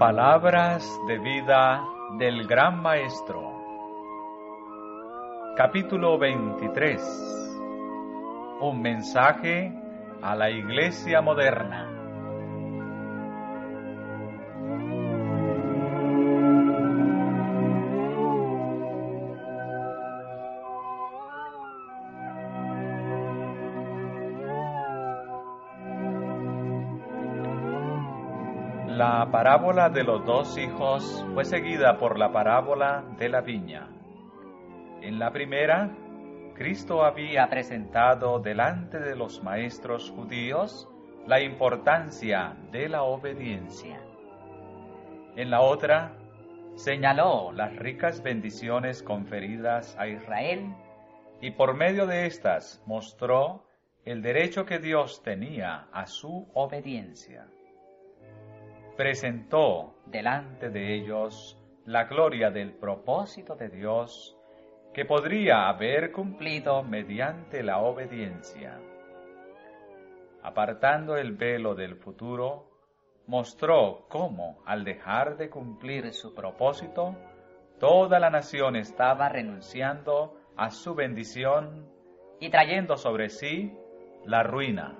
Palabras de vida del Gran Maestro. Capítulo 23. Un mensaje a la Iglesia moderna. La parábola de los dos hijos fue seguida por la parábola de la viña. En la primera, Cristo había presentado delante de los maestros judíos la importancia de la obediencia. En la otra, señaló las ricas bendiciones conferidas a Israel y por medio de estas mostró el derecho que Dios tenía a su obediencia. Presentó delante de ellos la gloria del propósito de Dios que podría haber cumplido mediante la obediencia. Apartando el velo del futuro, mostró cómo, al dejar de cumplir su propósito, toda la nación estaba renunciando a su bendición y trayendo sobre sí la ruina.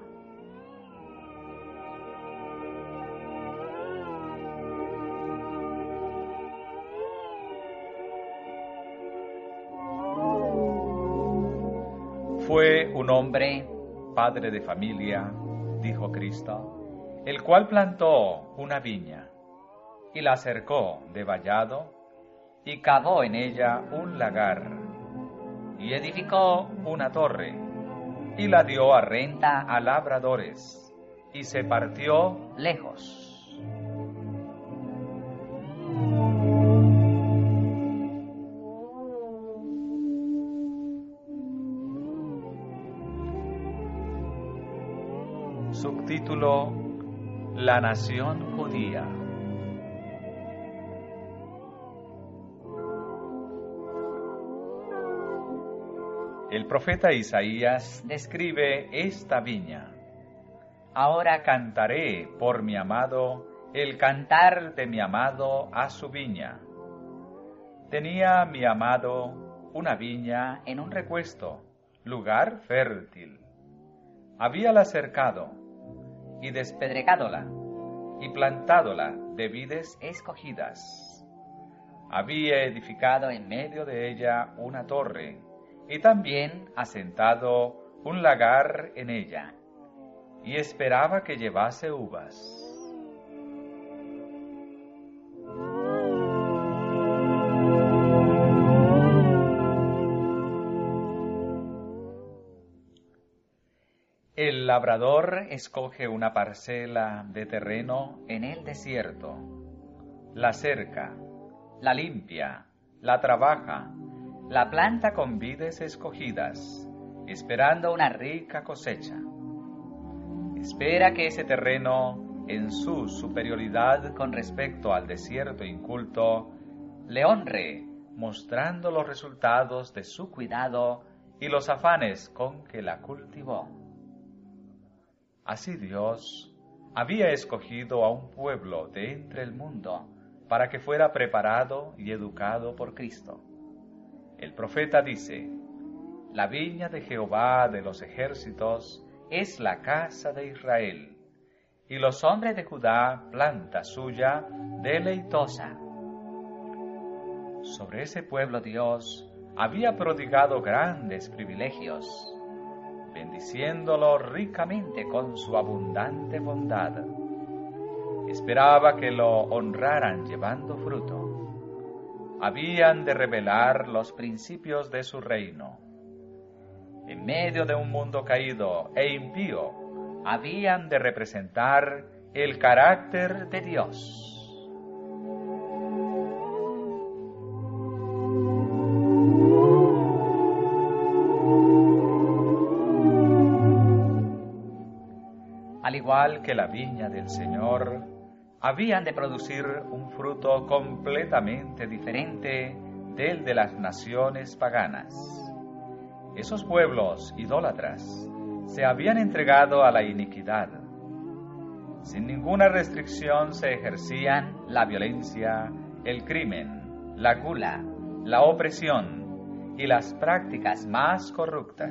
Fue un hombre, padre de familia, dijo Cristo, el cual plantó una viña, y la cercó de vallado, y cavó en ella un lagar, y edificó una torre, y la dio a renta a labradores, y se partió lejos. Subtítulo: La nación judía. El profeta Isaías describe esta viña. Ahora cantaré por mi amado el cantar de mi amado a su viña. Tenía mi amado una viña en un recuesto, lugar fértil. Habíala cercado y despedregádola, y plantádola de vides escogidas. Había edificado en medio de ella una torre, y también asentado un lagar en ella, y esperaba que llevase uvas. El labrador escoge una parcela de terreno en el desierto, la cerca, la limpia, la trabaja, la planta con vides escogidas, esperando una rica cosecha. Espera que ese terreno, en su superioridad con respecto al desierto inculto, le honre, mostrando los resultados de su cuidado y los afanes con que la cultivó. Así Dios había escogido a un pueblo de entre el mundo para que fuera preparado y educado por Cristo. El profeta dice: la viña de Jehová de los ejércitos es la casa de Israel, y los hombres de Judá planta suya deleitosa. Sobre ese pueblo Dios había prodigado grandes privilegios, bendiciéndolo ricamente con su abundante bondad. Esperaba que lo honraran llevando fruto. Habían de revelar los principios de su reino. En medio de un mundo caído e impío, habían de representar el carácter de Dios. Al igual que la viña del Señor, habían de producir un fruto completamente diferente del de las naciones paganas. Esos pueblos idólatras se habían entregado a la iniquidad. Sin ninguna restricción se ejercían la violencia, el crimen, la gula, la opresión y las prácticas más corruptas.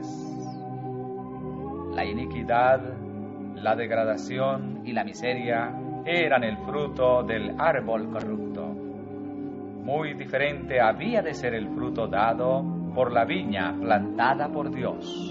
La iniquidad, la degradación y la miseria eran el fruto del árbol corrupto. Muy diferente había de ser el fruto dado por la viña plantada por Dios.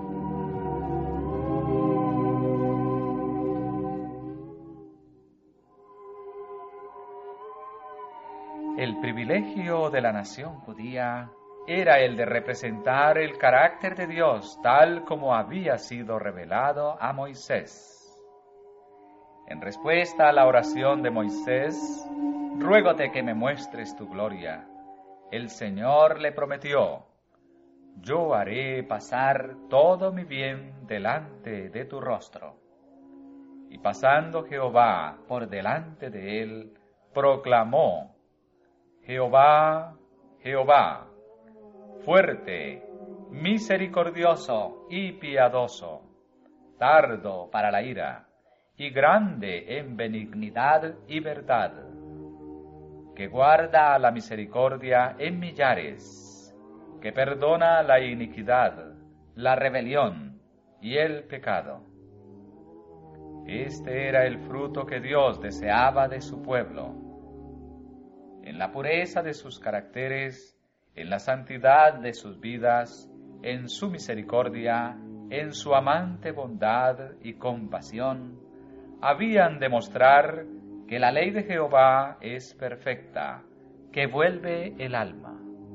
El privilegio de la nación judía era el de representar el carácter de Dios tal como había sido revelado a Moisés. En respuesta a la oración de Moisés, ruégote que me muestres tu gloria. El Señor le prometió, yo haré pasar todo mi bien delante de tu rostro. Y pasando Jehová por delante de él, proclamó, Jehová, Jehová, fuerte, misericordioso y piadoso, tardo para la ira, y grande en benignidad y verdad, que guarda la misericordia en millares, que perdona la iniquidad, la rebelión y el pecado. Este era el fruto que Dios deseaba de su pueblo. En la pureza de sus caracteres, en la santidad de sus vidas, en su misericordia, en su amante bondad y compasión, habían de mostrar que la ley de Jehová es perfecta, que vuelve el alma.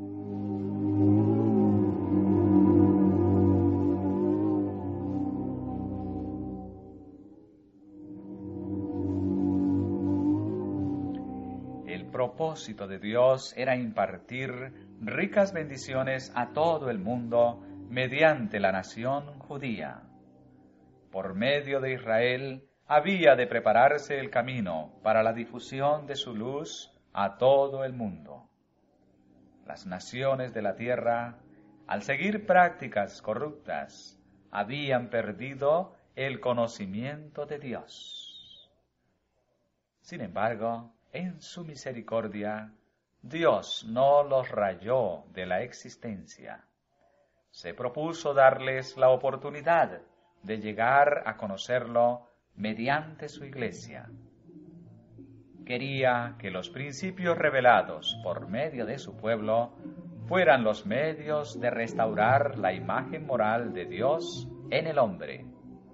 El propósito de Dios era impartir ricas bendiciones a todo el mundo mediante la nación judía. Por medio de Israel había de prepararse el camino para la difusión de su luz a todo el mundo. Las naciones de la tierra, al seguir prácticas corruptas, habían perdido el conocimiento de Dios. Sin embargo, en su misericordia, Dios no los rayó de la existencia. Se propuso darles la oportunidad de llegar a conocerlo mediante su iglesia. Quería que los principios revelados por medio de su pueblo fueran los medios de restaurar la imagen moral de Dios en el hombre.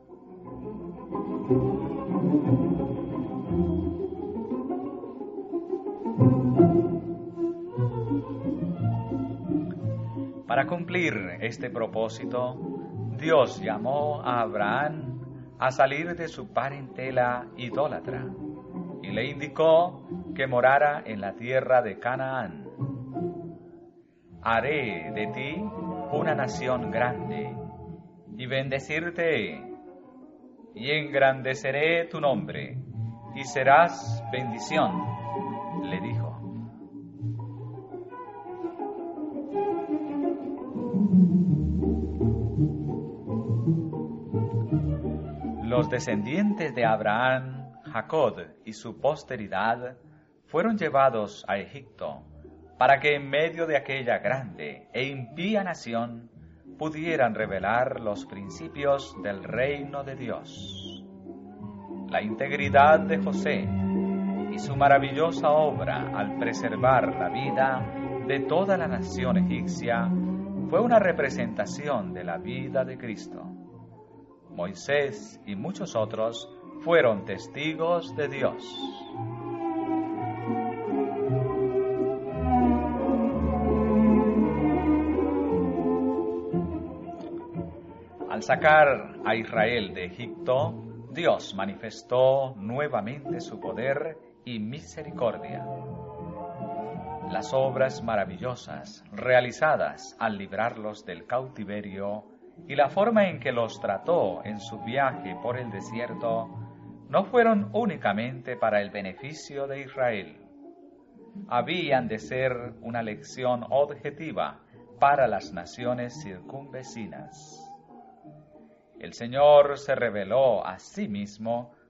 Para cumplir este propósito, Dios llamó a Abraham a salir de su parentela idólatra y le indicó que morara en la tierra de Canaán. Haré de ti una nación grande y bendecirte y engrandeceré tu nombre y serás bendición, le dijo. Los descendientes de Abraham, Jacob y su posteridad fueron llevados a Egipto para que en medio de aquella grande e impía nación pudieran revelar los principios del reino de Dios. La integridad de José y su maravillosa obra al preservar la vida de toda la nación egipcia fue una representación de la vida de Cristo. Moisés y muchos otros fueron testigos de Dios. Al sacar a Israel de Egipto, Dios manifestó nuevamente su poder y misericordia. Las obras maravillosas realizadas al librarlos del cautiverio y la forma en que los trató en su viaje por el desierto no fueron únicamente para el beneficio de Israel. Habían de ser una lección objetiva para las naciones circunvecinas. El Señor se reveló a sí mismo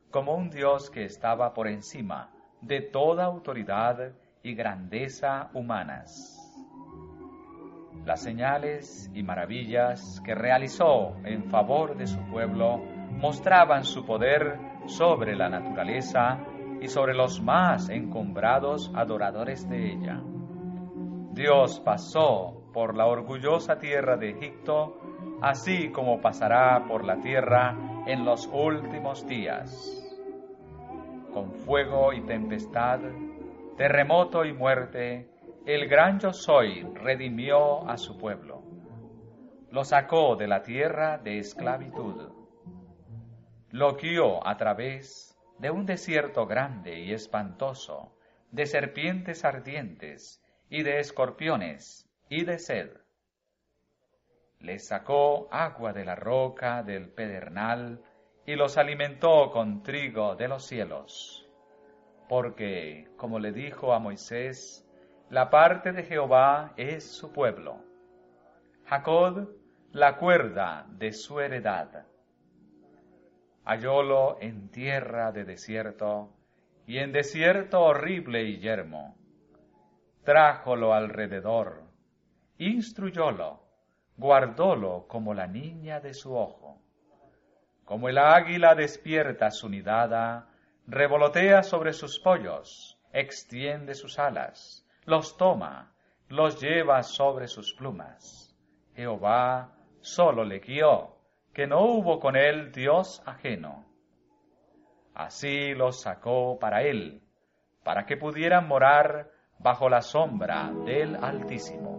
como un Dios que estaba por encima de toda autoridad y grandeza humanas. Las señales y maravillas que realizó en favor de su pueblo mostraban su poder sobre la naturaleza y sobre los más encumbrados adoradores de ella. Dios pasó por la orgullosa tierra de Egipto, así como pasará por la tierra en los últimos días. Con fuego y tempestad, terremoto y muerte, el gran Yo Soy redimió a su pueblo. Lo sacó de la tierra de esclavitud. Lo guió a través de un desierto grande y espantoso, de serpientes ardientes y de escorpiones y de sed. Les sacó agua de la roca del pedernal y los alimentó con trigo de los cielos. Porque, como le dijo a Moisés, la parte de Jehová es su pueblo, Jacob la cuerda de su heredad. Hallólo en tierra de desierto, y en desierto horrible y yermo. Trájolo alrededor, instruyólo, guardólo como la niña de su ojo. Como el águila despierta su nidada, revolotea sobre sus pollos, extiende sus alas, los toma, los lleva sobre sus plumas. Jehová solo le guió, que no hubo con él Dios ajeno. Así los sacó para él, para que pudieran morar bajo la sombra del Altísimo.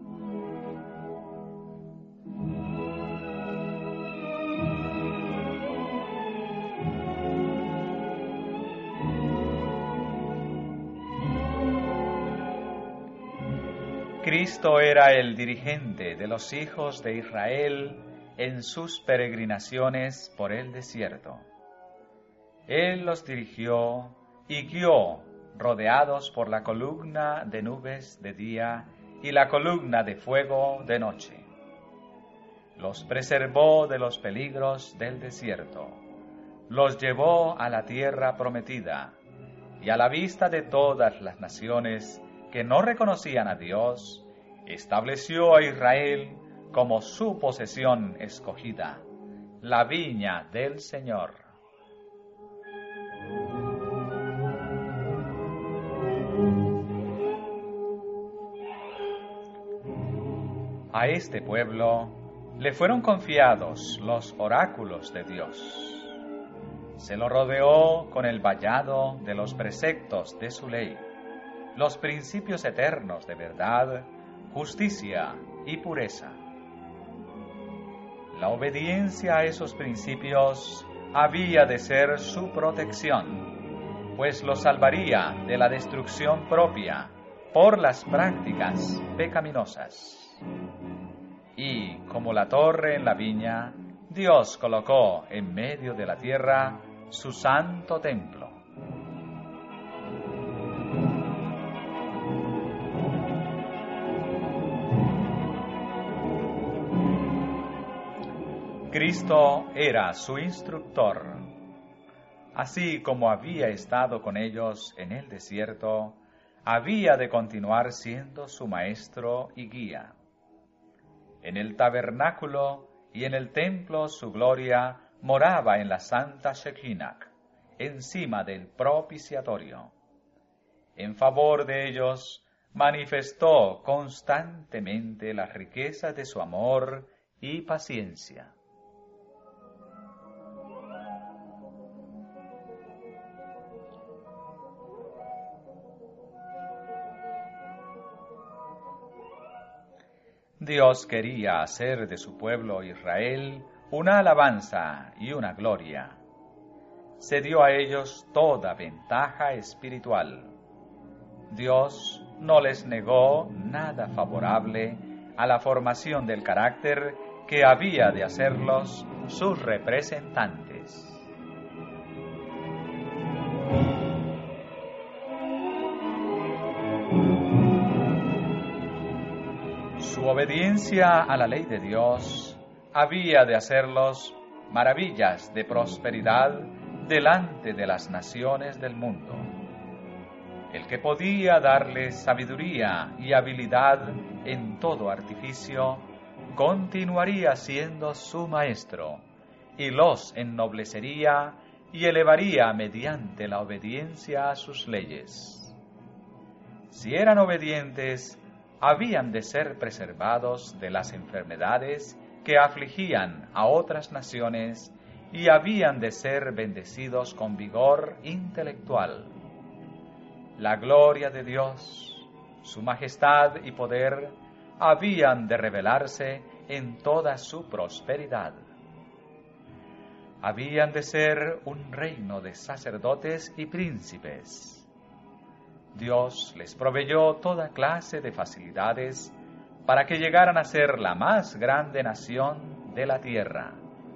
Cristo era el dirigente de los hijos de Israel en sus peregrinaciones por el desierto. Él los dirigió y guió, rodeados por la columna de nubes de día y la columna de fuego de noche. Los preservó de los peligros del desierto, los llevó a la tierra prometida, y a la vista de todas las naciones que no reconocían a Dios, estableció a Israel como su posesión escogida, la viña del Señor. A este pueblo le fueron confiados los oráculos de Dios. Se lo rodeó con el vallado de los preceptos de su ley, los principios eternos de verdad, justicia y pureza. La obediencia a esos principios había de ser su protección, pues lo salvaría de la destrucción propia por las prácticas pecaminosas. Y, como la torre en la viña, Dios colocó en medio de la tierra su santo templo. Cristo era su instructor. Así como había estado con ellos en el desierto, había de continuar siendo su maestro y guía. En el tabernáculo y en el templo su gloria moraba en la santa Shekinah, encima del propiciatorio. En favor de ellos manifestó constantemente las riquezas de su amor y paciencia. Dios quería hacer de su pueblo Israel una alabanza y una gloria. Se dio a ellos toda ventaja espiritual. Dios no les negó nada favorable a la formación del carácter que había de hacerlos sus representantes. Su obediencia a la ley de Dios había de hacerlos maravillas de prosperidad delante de las naciones del mundo. El que podía darles sabiduría y habilidad en todo artificio, continuaría siendo su maestro, y los ennoblecería y elevaría mediante la obediencia a sus leyes. Si eran obedientes, habían de ser preservados de las enfermedades que afligían a otras naciones y habían de ser bendecidos con vigor intelectual. La gloria de Dios, su majestad y poder habían de revelarse en toda su prosperidad. Habían de ser un reino de sacerdotes y príncipes. Dios les proveyó toda clase de facilidades para que llegaran a ser la más grande nación de la tierra.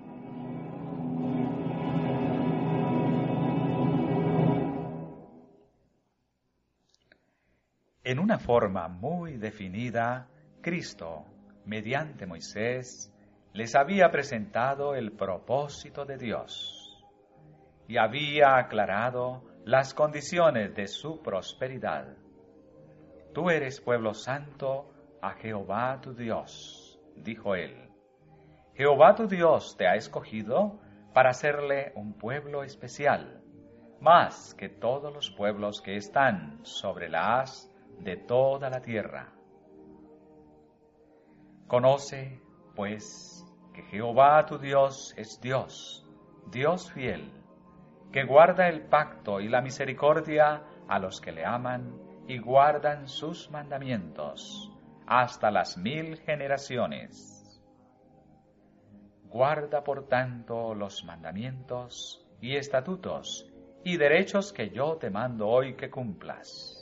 En una forma muy definida, Cristo, mediante Moisés, les había presentado el propósito de Dios y había aclarado las condiciones de su prosperidad. Tú eres pueblo santo a Jehová tu Dios, dijo él. Jehová tu Dios te ha escogido para hacerle un pueblo especial, más que todos los pueblos que están sobre la haz de toda la tierra. Conoce, pues, que Jehová tu Dios es Dios, Dios fiel, que guarda el pacto y la misericordia a los que le aman y guardan sus mandamientos hasta las 1000 generaciones. Guarda, por tanto, los mandamientos y estatutos y derechos que yo te mando hoy que cumplas.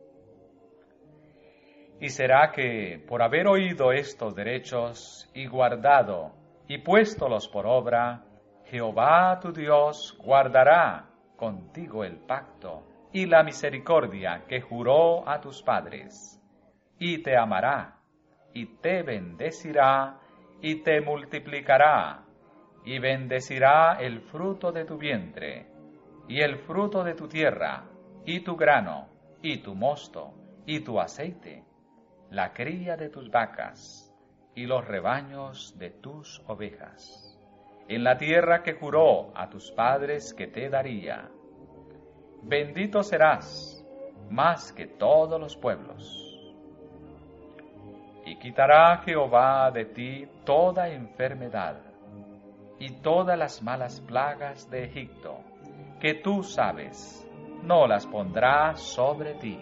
Y será que, por haber oído estos derechos y guardado y puéstolos por obra, Jehová tu Dios guardará contigo el pacto y la misericordia que juró a tus padres, y te amará, y te bendecirá, y te multiplicará, y bendecirá el fruto de tu vientre, y el fruto de tu tierra, y tu grano, y tu mosto, y tu aceite, la cría de tus vacas, y los rebaños de tus ovejas, en la tierra que juró a tus padres que te daría. Bendito serás más que todos los pueblos. Y quitará Jehová de ti toda enfermedad y todas las malas plagas de Egipto, que tú sabes, no las pondrá sobre ti.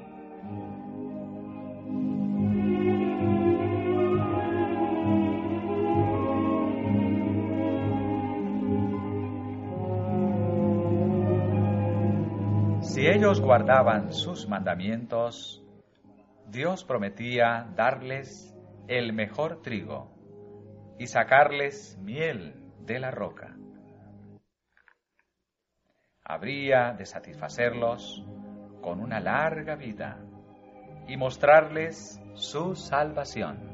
Si ellos guardaban sus mandamientos, Dios prometía darles el mejor trigo y sacarles miel de la roca. Habría de satisfacerlos con una larga vida y mostrarles su salvación.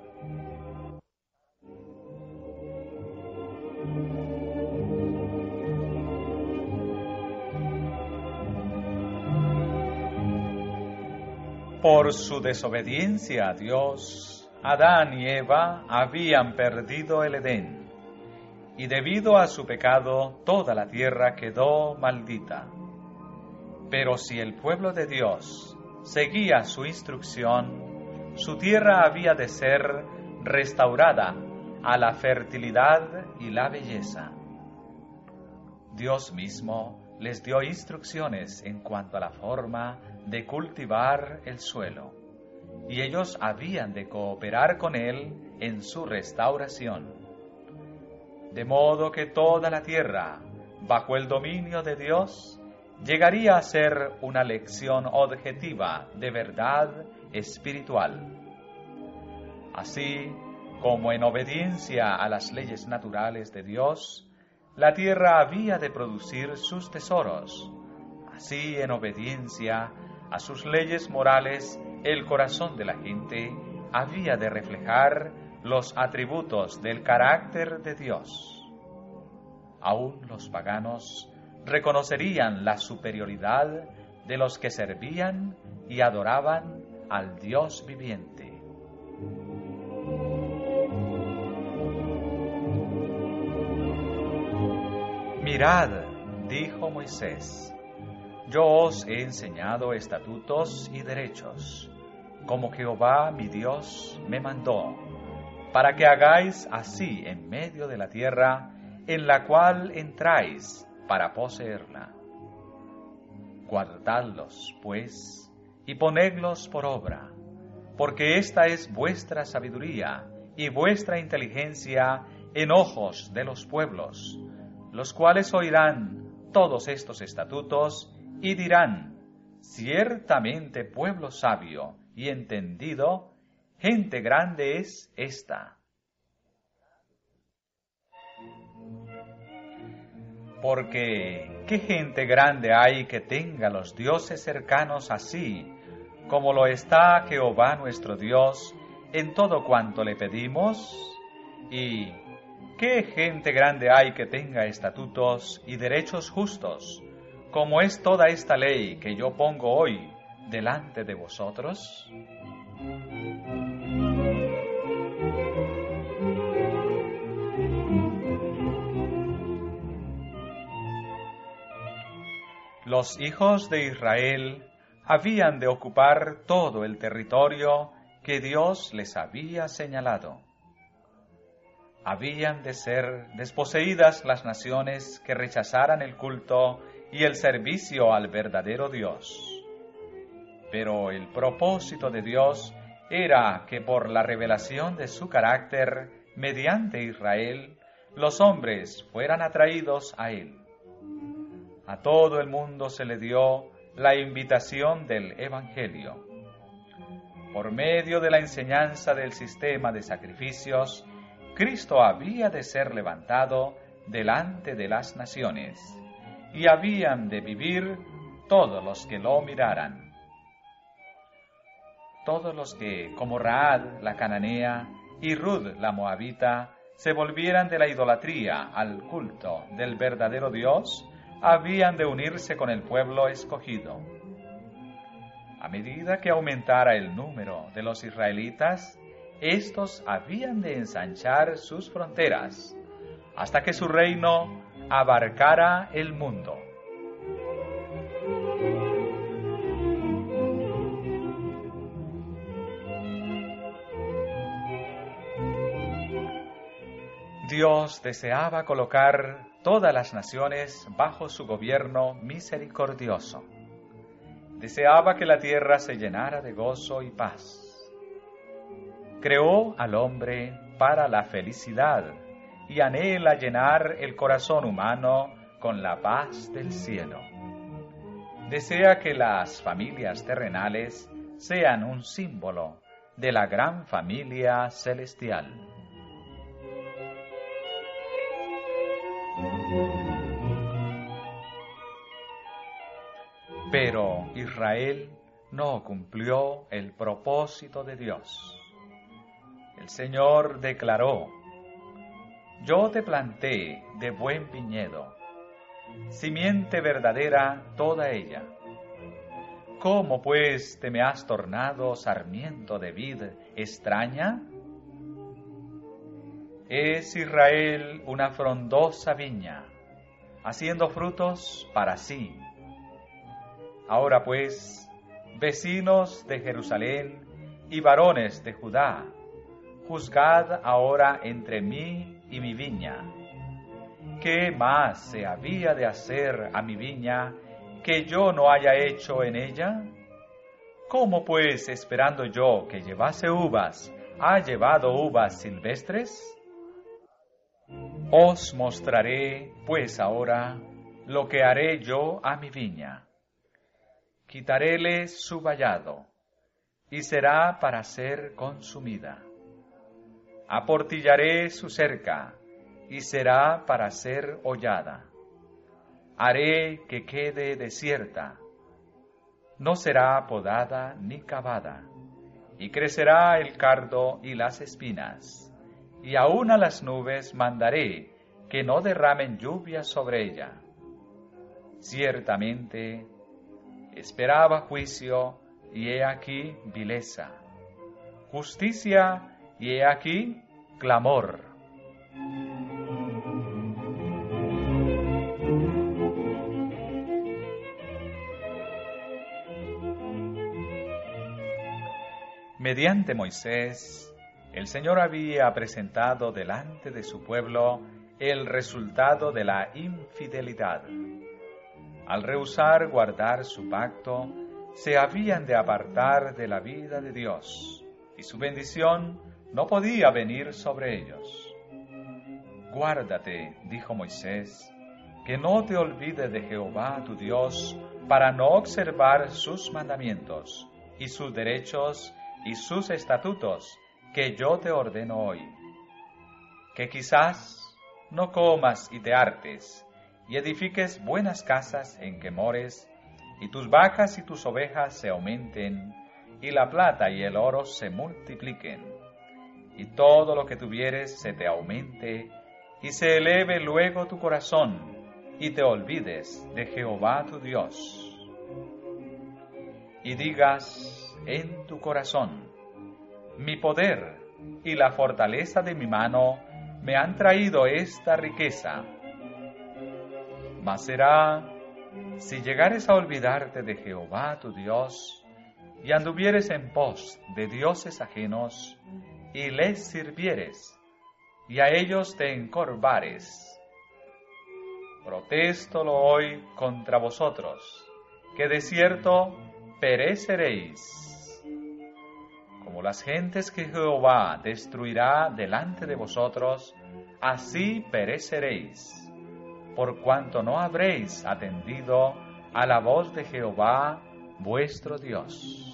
Por su desobediencia a Dios, Adán y Eva habían perdido el Edén, y debido a su pecado toda la tierra quedó maldita. Pero si el pueblo de Dios seguía su instrucción, su tierra había de ser restaurada a la fertilidad y la belleza. Dios mismo les dio instrucciones en cuanto a la forma de cultivar el suelo, y ellos habían de cooperar con él en su restauración. De modo que toda la tierra, bajo el dominio de Dios, llegaría a ser una lección objetiva de verdad espiritual. Así como en obediencia a las leyes naturales de Dios, la tierra había de producir sus tesoros, así en obediencia a sus leyes morales, el corazón de la gente había de reflejar los atributos del carácter de Dios. Aún los paganos reconocerían la superioridad de los que servían y adoraban al Dios viviente. Mirad, dijo Moisés, yo os he enseñado estatutos y derechos, como Jehová mi Dios me mandó, para que hagáis así en medio de la tierra en la cual entráis para poseerla. Guardadlos, pues, y ponedlos por obra, porque esta es vuestra sabiduría y vuestra inteligencia en ojos de los pueblos, los cuales oirán todos estos estatutos y dirán, ciertamente pueblo sabio y entendido, gente grande es esta. Porque, ¿qué gente grande hay que tenga los dioses cercanos así, como lo está Jehová nuestro Dios, en todo cuanto le pedimos? Y, ¿qué gente grande hay que tenga estatutos y derechos justos, como es toda esta ley que yo pongo hoy delante de vosotros? Los hijos de Israel habían de ocupar todo el territorio que Dios les había señalado. Habían de ser desposeídas las naciones que rechazaran el culto y el servicio al verdadero Dios. Pero el propósito de Dios era que por la revelación de su carácter mediante Israel, los hombres fueran atraídos a Él. A todo el mundo se le dio la invitación del Evangelio. Por medio de la enseñanza del sistema de sacrificios, Cristo había de ser levantado delante de las naciones, y habían de vivir todos los que lo miraran. Todos los que, como Rahab la cananea y Rud la moabita, se volvieran de la idolatría al culto del verdadero Dios, habían de unirse con el pueblo escogido. A medida que aumentara el número de los israelitas, estos habían de ensanchar sus fronteras, hasta que su reino abarcara el mundo. Dios deseaba colocar todas las naciones bajo su gobierno misericordioso. Deseaba que la tierra se llenara de gozo y paz. Creó al hombre para la felicidad y anhela llenar el corazón humano con la paz del cielo. Desea que las familias terrenales sean un símbolo de la gran familia celestial. Pero Israel no cumplió el propósito de Dios. El Señor declaró, yo te planté de buen viñedo, simiente verdadera toda ella. ¿Cómo pues te me has tornado sarmiento de vid extraña? Es Israel una frondosa viña, haciendo frutos para sí. Ahora pues, vecinos de Jerusalén y varones de Judá, juzgad ahora entre mí y mi viña. ¿Qué más se había de hacer a mi viña que yo no haya hecho en ella? ¿Cómo pues, esperando yo que llevase uvas, ha llevado uvas silvestres? Os mostraré, pues ahora, lo que haré yo a mi viña. Quitaréle su vallado, y será para ser consumida. Aportillaré su cerca, y será para ser hollada. Haré que quede desierta, no será podada ni cavada, y crecerá el cardo y las espinas, y aun a las nubes mandaré que no derramen lluvia sobre ella. Ciertamente, esperaba juicio, y he aquí vileza. Justicia, y he aquí clamor. Mediante Moisés, el Señor había presentado delante de su pueblo el resultado de la infidelidad. Al rehusar guardar su pacto, se habían de apartar de la vida de Dios, y su bendición no podía venir sobre ellos. Guárdate, dijo Moisés, que no te olvides de Jehová tu Dios, para no observar sus mandamientos, y sus derechos, y sus estatutos, que yo te ordeno hoy. Que quizás no comas y te hartes, y edifiques buenas casas en que mores, y tus vacas y tus ovejas se aumenten, y la plata y el oro se multipliquen, y todo lo que tuvieres se te aumente, y se eleve luego tu corazón, y te olvides de Jehová tu Dios. Y digas en tu corazón: mi poder y la fortaleza de mi mano me han traído esta riqueza. Mas será, si llegares a olvidarte de Jehová tu Dios, y anduvieres en pos de dioses ajenos, y les sirvieres, y a ellos te encorvares. Protéstolo hoy contra vosotros, que de cierto pereceréis. Como las gentes que Jehová destruirá delante de vosotros, así pereceréis, por cuanto no habréis atendido a la voz de Jehová vuestro Dios.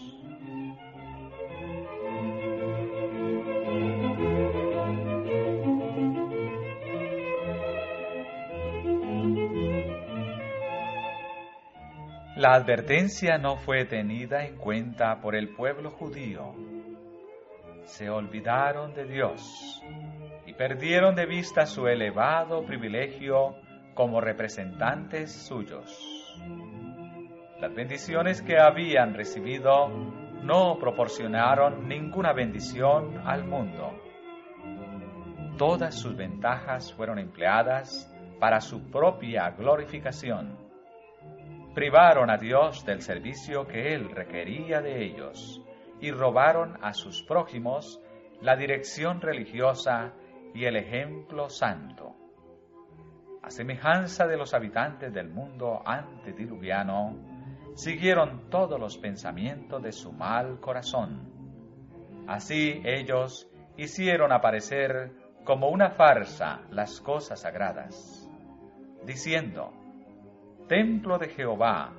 La advertencia no fue tenida en cuenta por el pueblo judío. Se olvidaron de Dios y perdieron de vista su elevado privilegio como representantes suyos. Las bendiciones que habían recibido no proporcionaron ninguna bendición al mundo. Todas sus ventajas fueron empleadas para su propia glorificación. Privaron a Dios del servicio que Él requería de ellos y robaron a sus prójimos la dirección religiosa y el ejemplo santo. A semejanza de los habitantes del mundo antediluviano, siguieron todos los pensamientos de su mal corazón. Así ellos hicieron aparecer como una farsa las cosas sagradas, diciendo: templo de Jehová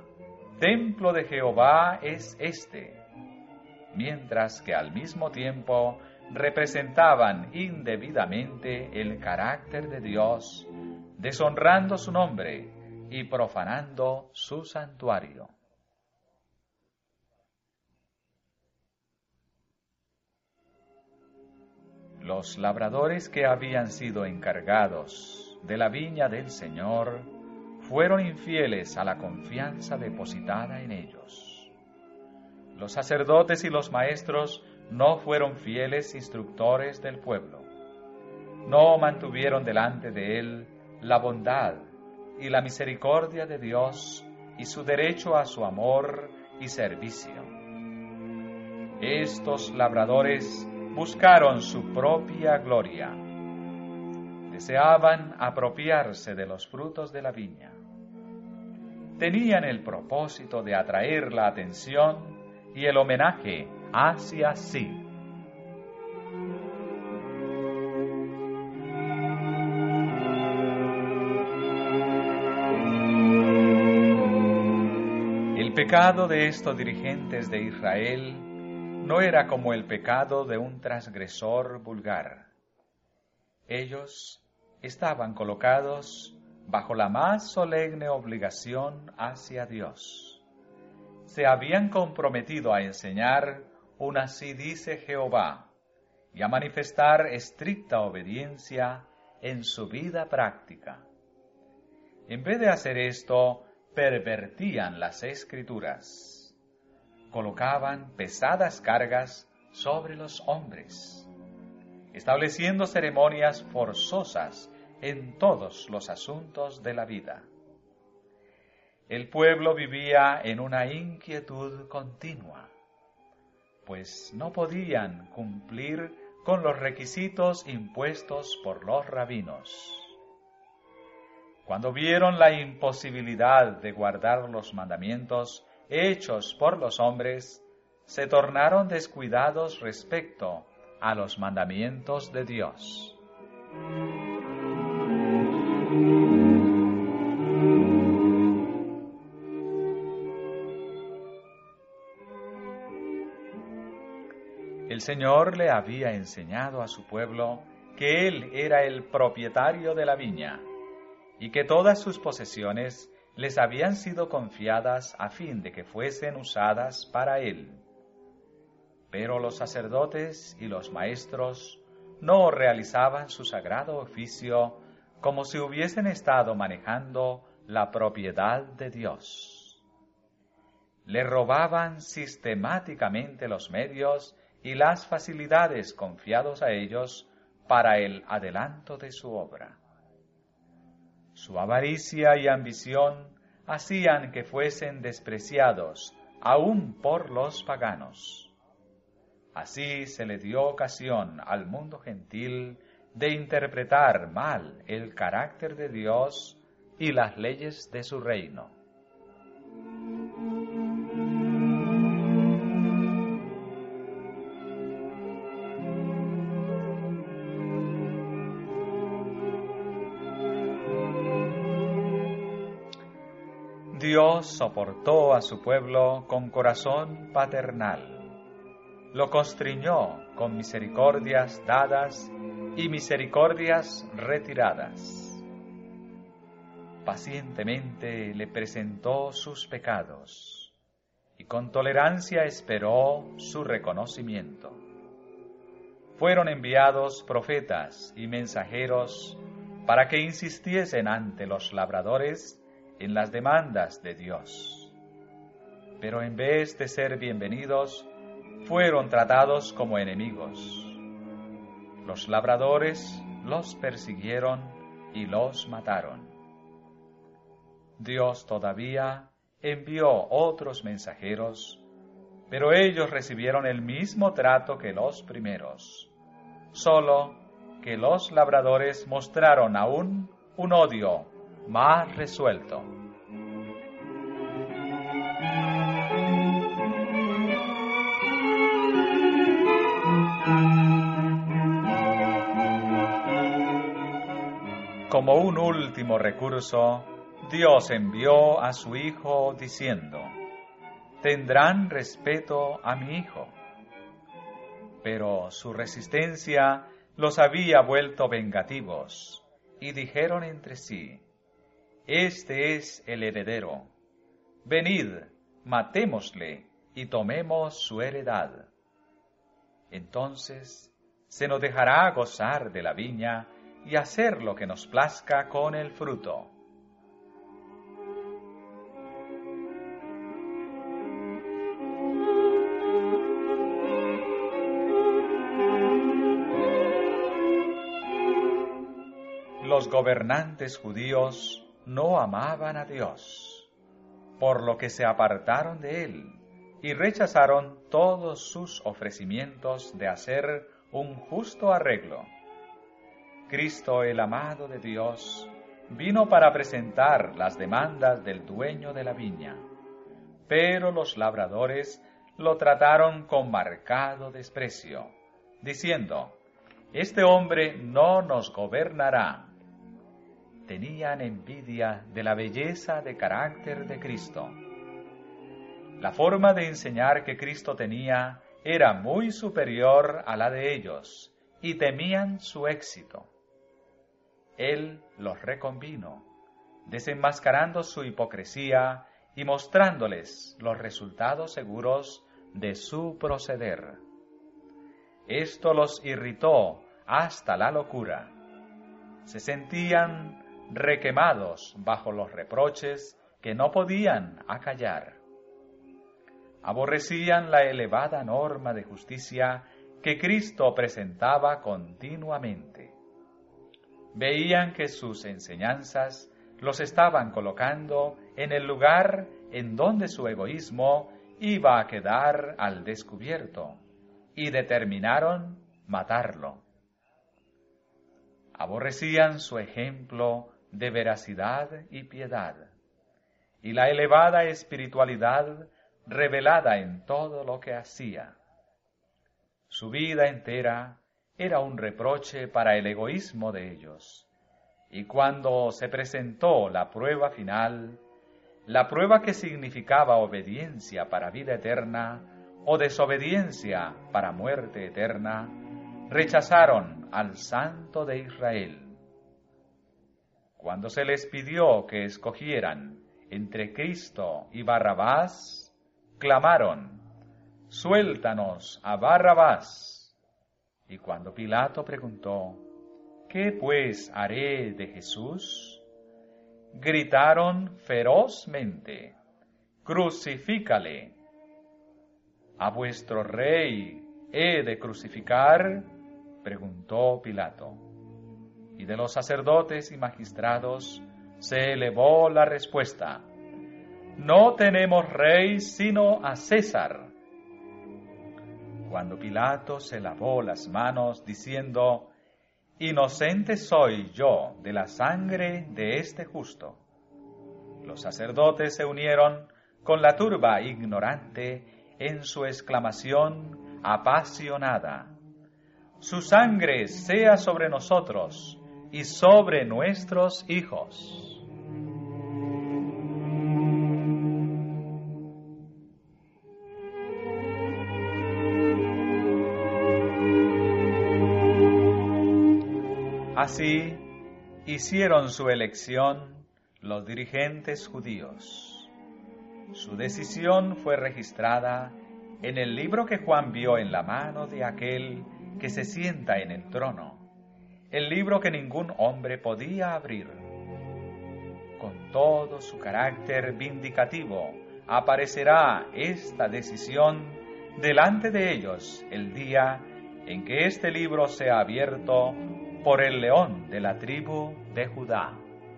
es este, mientras que al mismo tiempo representaban indebidamente el carácter de Dios, deshonrando su nombre y profanando su santuario. Los labradores que habían sido encargados de la viña del Señor fueron infieles a la confianza depositada en ellos. Los sacerdotes y los maestros no fueron fieles instructores del pueblo. No mantuvieron delante de él la bondad y la misericordia de Dios y su derecho a su amor y servicio. Estos labradores buscaron su propia gloria. Deseaban apropiarse de los frutos de la viña. Tenían el propósito de atraer la atención y el homenaje hacia sí. El pecado de estos dirigentes de Israel no era como el pecado de un transgresor vulgar. Ellos estaban colocados bajo la más solemne obligación hacia Dios. Se habían comprometido a enseñar un así dice Jehová y a manifestar estricta obediencia en su vida práctica. En vez de hacer esto, pervertían las Escrituras. Colocaban pesadas cargas sobre los hombres, estableciendo ceremonias forzosas en todos los asuntos de la vida. El pueblo vivía en una inquietud continua, pues no podían cumplir con los requisitos impuestos por los rabinos. Cuando vieron la imposibilidad de guardar los mandamientos hechos por los hombres, se tornaron descuidados respecto a los mandamientos de Dios. El Señor le había enseñado a su pueblo que Él era el propietario de la viña y que todas sus posesiones les habían sido confiadas a fin de que fuesen usadas para Él. Pero los sacerdotes y los maestros no realizaban su sagrado oficio como si hubiesen estado manejando la propiedad de Dios. Le robaban sistemáticamente los medios y las facilidades confiados a ellos para el adelanto de su obra. Su avaricia y ambición hacían que fuesen despreciados aún por los paganos. Así se le dio ocasión al mundo gentil de interpretar mal el carácter de Dios y las leyes de su reino. Dios soportó a su pueblo con corazón paternal. Lo constriñó con misericordias dadas y misericordias retiradas. Pacientemente le presentó sus pecados y con tolerancia esperó su reconocimiento. Fueron enviados profetas y mensajeros para que insistiesen ante los labradores en las demandas de Dios. Pero en vez de ser bienvenidos, fueron tratados como enemigos. Los labradores los persiguieron y los mataron. Dios todavía envió otros mensajeros, pero ellos recibieron el mismo trato que los primeros, solo que los labradores mostraron aún un odio más resuelto. Como un último recurso, Dios envió a su Hijo diciendo: «Tendrán respeto a mi Hijo». Pero su resistencia los había vuelto vengativos, y dijeron entre sí: «Este es el heredero. Venid, matémosle y tomemos su heredad. Entonces se nos dejará gozar de la viña y hacer lo que nos plazca con el fruto». Los gobernantes judíos no amaban a Dios, por lo que se apartaron de Él y rechazaron todos sus ofrecimientos de hacer un justo arreglo. Cristo, el amado de Dios, vino para presentar las demandas del dueño de la viña, pero los labradores lo trataron con marcado desprecio, diciendo: «Este hombre no nos gobernará». Tenían envidia de la belleza de carácter de Cristo. La forma de enseñar que Cristo tenía era muy superior a la de ellos, y temían su éxito. Él los reconvino, desenmascarando su hipocresía y mostrándoles los resultados seguros de su proceder. Esto los irritó hasta la locura. Se sentían requemados bajo los reproches que no podían acallar. Aborrecían la elevada norma de justicia que Cristo presentaba continuamente. Veían que sus enseñanzas los estaban colocando en el lugar en donde su egoísmo iba a quedar al descubierto, y determinaron matarlo. Aborrecían su ejemplo de veracidad y piedad, y la elevada espiritualidad revelada en todo lo que hacía. Su vida entera era un reproche para el egoísmo de ellos, y cuando se presentó la prueba final, la prueba que significaba obediencia para vida eterna o desobediencia para muerte eterna, rechazaron al Santo de Israel. Cuando se les pidió que escogieran entre Cristo y Barrabás, clamaron: «Suéltanos a Barrabás». Y cuando Pilato preguntó: «¿Qué pues haré de Jesús?», gritaron ferozmente: «Crucifícale». «¿A vuestro rey he de crucificar?», preguntó Pilato. Y de los sacerdotes y magistrados se elevó la respuesta: «No tenemos rey sino a César». Cuando Pilato se lavó las manos diciendo: «Inocente soy yo de la sangre de este justo», los sacerdotes se unieron con la turba ignorante en su exclamación apasionada: «Su sangre sea sobre nosotros y sobre nuestros hijos». Así hicieron su elección los dirigentes judíos. Su decisión fue registrada en el libro que Juan vio en la mano de aquel que se sienta en el trono, el libro que ningún hombre podía abrir. Con todo su carácter vindicativo aparecerá esta decisión delante de ellos el día en que este libro sea abierto por el león de la tribu de Judá.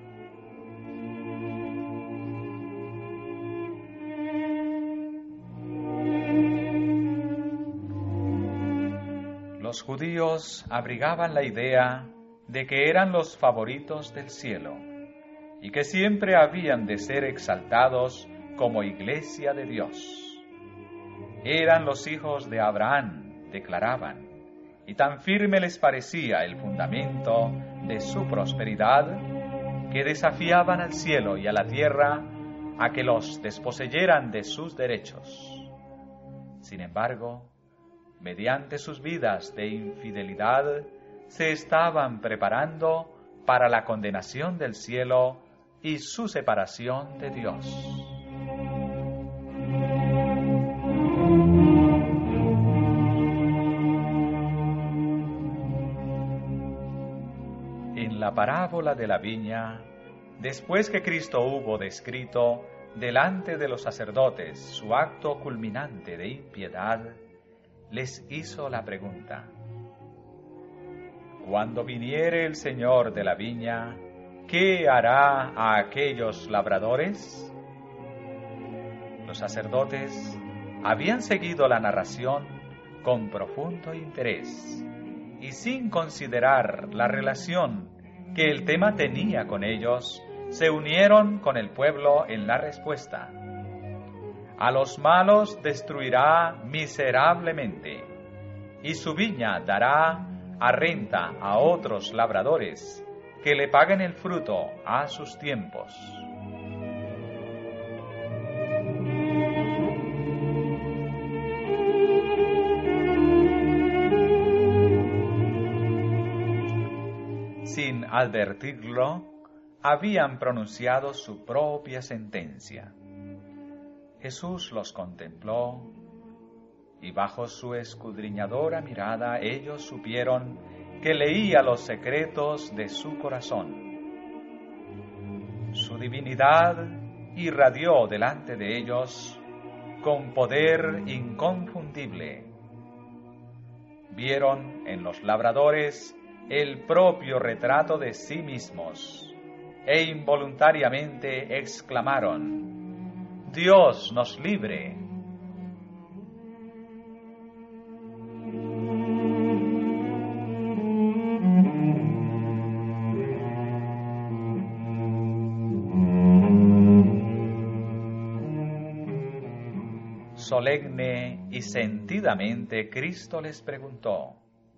Los judíos abrigaban la idea de que eran los favoritos del cielo y que siempre habían de ser exaltados como iglesia de Dios. Eran los hijos de Abraham, declaraban, y tan firme les parecía el fundamento de su prosperidad que desafiaban al cielo y a la tierra a que los desposeyeran de sus derechos. Sin embargo, mediante sus vidas de infidelidad, se estaban preparando para la condenación del cielo y su separación de Dios. En la parábola de la viña, después que Cristo hubo descrito delante de los sacerdotes su acto culminante de impiedad, les hizo la pregunta: «Cuando viniere el Señor de la viña, ¿qué hará a aquellos labradores?». Los sacerdotes habían seguido la narración con profundo interés y sin considerar la relación que el tema tenía con ellos, se unieron con el pueblo en la respuesta: «A los malos destruirá miserablemente, y su viña dará a renta a otros labradores que le paguen el fruto a sus tiempos». Sin advertirlo, habían pronunciado su propia sentencia. Jesús los contempló, y bajo su escudriñadora mirada ellos supieron que leía los secretos de su corazón. Su divinidad irradió delante de ellos con poder inconfundible. Vieron en los labradores el propio retrato de sí mismos e involuntariamente exclamaron: «¡Dios nos libre!». Solemne y sentidamente Cristo les preguntó: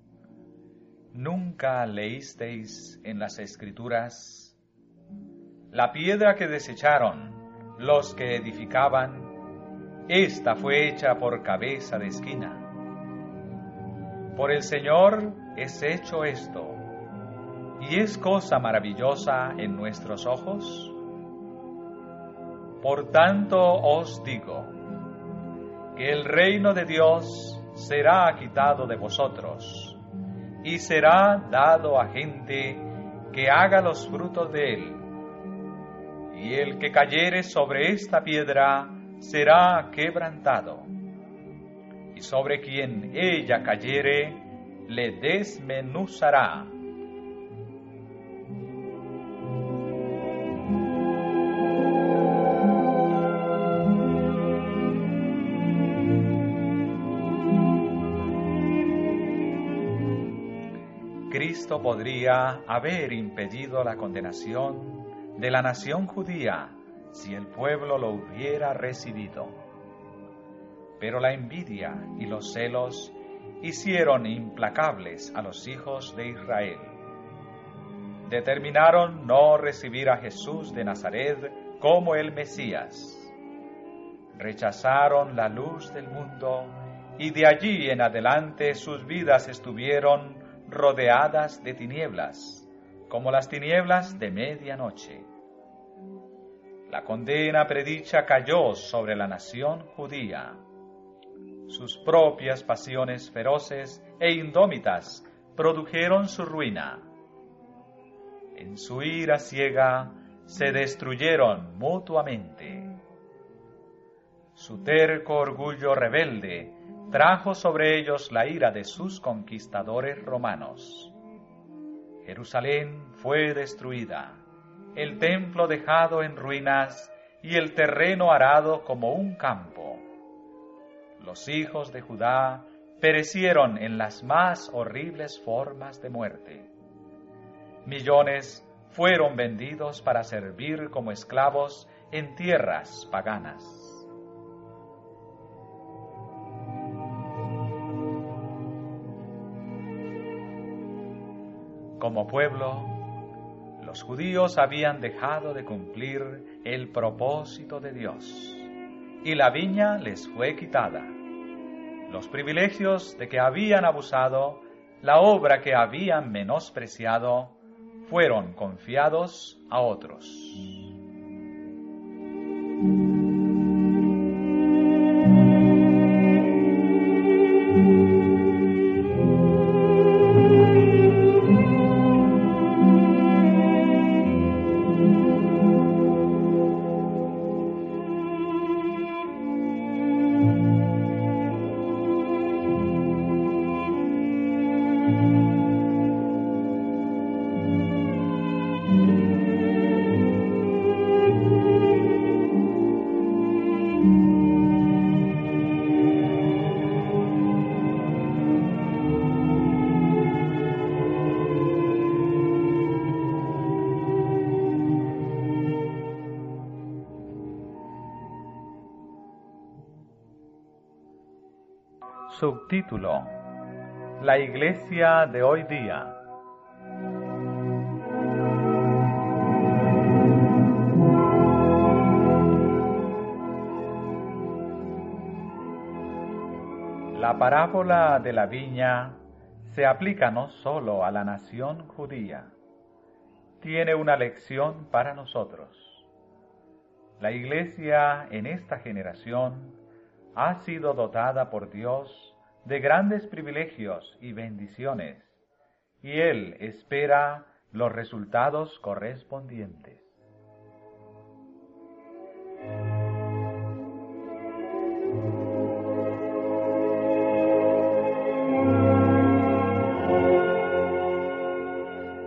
¿Nunca leísteis en las Escrituras? La piedra que desecharon los que edificaban, esta fue hecha por cabeza de esquina. Por el Señor es hecho esto, y es cosa maravillosa en nuestros ojos. Por tanto os digo, que el reino de Dios será quitado de vosotros, y será dado a gente que haga los frutos de él. Y el que cayere sobre esta piedra será quebrantado, y sobre quien ella cayere le desmenuzará. Cristo podría haber impedido la condenación de la nación judía si el pueblo lo hubiera recibido. Pero la envidia y los celos hicieron implacables a los hijos de Israel. Determinaron no recibir a Jesús de Nazaret como el Mesías. Rechazaron la luz del mundo y de allí en adelante sus vidas estuvieron rodeadas de tinieblas, como las tinieblas de medianoche. La condena predicha cayó sobre la nación judía. Sus propias pasiones feroces e indómitas produjeron su ruina. En su ira ciega se destruyeron mutuamente. Su terco orgullo rebelde trajo sobre ellos la ira de sus conquistadores romanos. Jerusalén fue destruida, el templo dejado en ruinas y el terreno arado como un campo. Los hijos de Judá perecieron en las más horribles formas de muerte. Millones fueron vendidos para servir como esclavos en tierras paganas. Como pueblo, los judíos habían dejado de cumplir el propósito de Dios, y la viña les fue quitada. Los privilegios de que habían abusado, la obra que habían menospreciado, fueron confiados a otros. Subtítulo: La Iglesia de hoy día. La parábola de la viña se aplica no solo a la nación judía, tiene una lección para nosotros. La Iglesia en esta generación ha sido dotada por Dios de grandes privilegios y bendiciones, y Él espera los resultados correspondientes.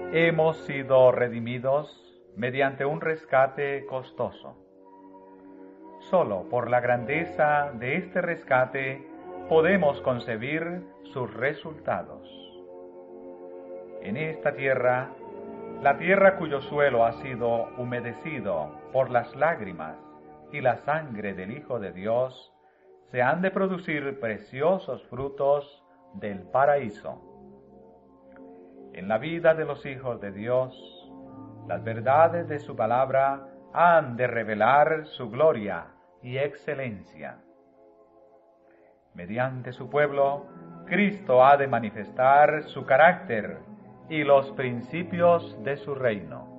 hemos sido redimidos mediante un rescate costoso. Solo por la grandeza de este rescate podemos concebir sus resultados. En esta tierra, la tierra cuyo suelo ha sido humedecido por las lágrimas y la sangre del Hijo de Dios, se han de producir preciosos frutos del paraíso. En la vida de los hijos de Dios, las verdades de su palabra han de revelar su gloria y excelencia. Mediante su pueblo, Cristo ha de manifestar su carácter y los principios de su reino.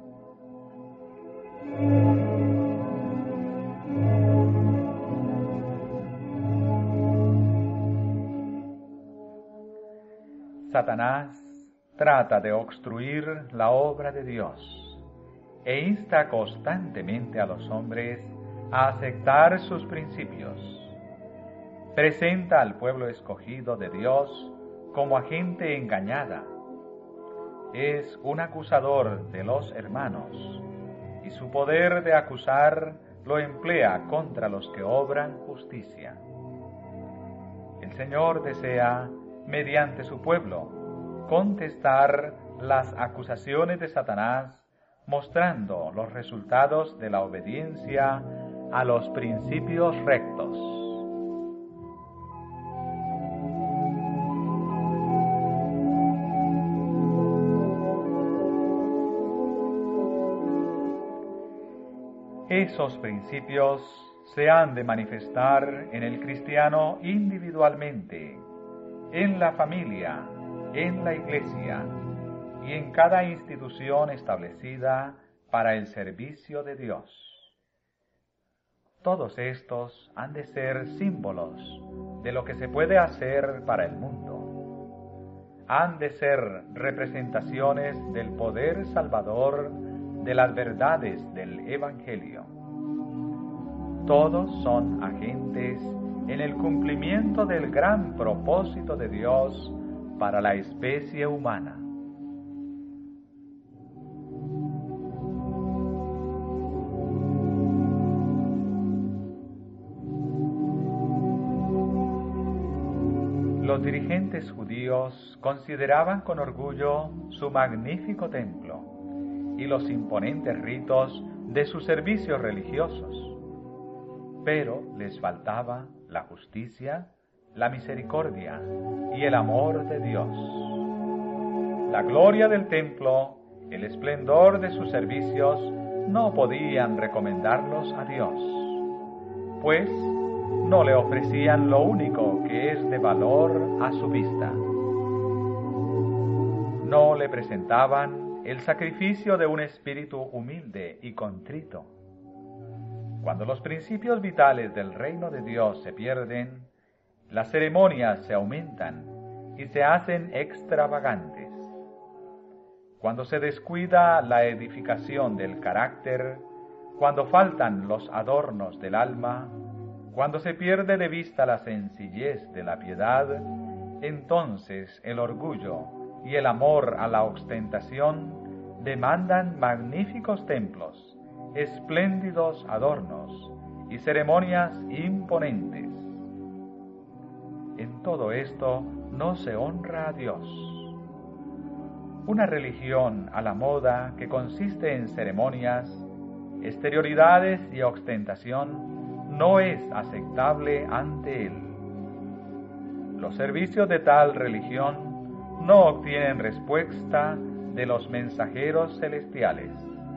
Satanás trata de obstruir la obra de Dios e insta constantemente a los hombres a aceptar sus principios. Presenta al pueblo escogido de Dios como a gente engañada. Es un acusador de los hermanos, y su poder de acusar lo emplea contra los que obran justicia. El Señor desea, mediante su pueblo, contestar las acusaciones de Satanás, mostrando los resultados de la obediencia a los principios rectos. Esos principios se han de manifestar en el cristiano individualmente, en la familia, en la iglesia y en cada institución establecida para el servicio de Dios. Todos estos han de ser símbolos de lo que se puede hacer para el mundo. Han de ser representaciones del poder salvador de las verdades del Evangelio. Todos son agentes en el cumplimiento del gran propósito de Dios para la especie humana. Los dirigentes judíos consideraban con orgullo su magnífico templo y los imponentes ritos de sus servicios religiosos, pero les faltaba la justicia, la misericordia y el amor de Dios. La gloria del templo, el esplendor de sus servicios no podían recomendarlos a Dios, pues no le ofrecían lo único que es de valor a su vista. No le presentaban el sacrificio de un espíritu humilde y contrito. Cuando los principios vitales del reino de Dios se pierden, las ceremonias se aumentan y se hacen extravagantes. Cuando se descuida la edificación del carácter, cuando faltan los adornos del alma, cuando se pierde de vista la sencillez de la piedad, entonces el orgullo y el amor a la ostentación demandan magníficos templos, espléndidos adornos y ceremonias imponentes. En todo esto no se honra a Dios. Una religión a la moda que consiste en ceremonias, exterioridades y ostentación no es aceptable ante Él. Los servicios de tal religión no obtienen respuesta de los mensajeros celestiales.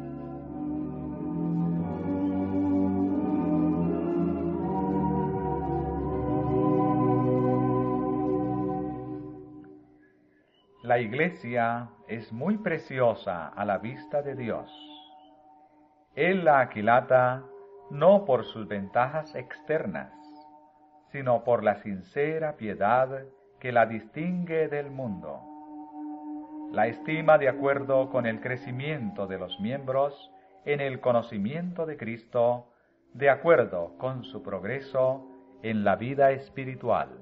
La Iglesia es muy preciosa a la vista de Dios. Él la aquilata no por sus ventajas externas, sino por la sincera piedad que la distingue del mundo. La estima de acuerdo con el crecimiento de los miembros en el conocimiento de Cristo, de acuerdo con su progreso en la vida espiritual.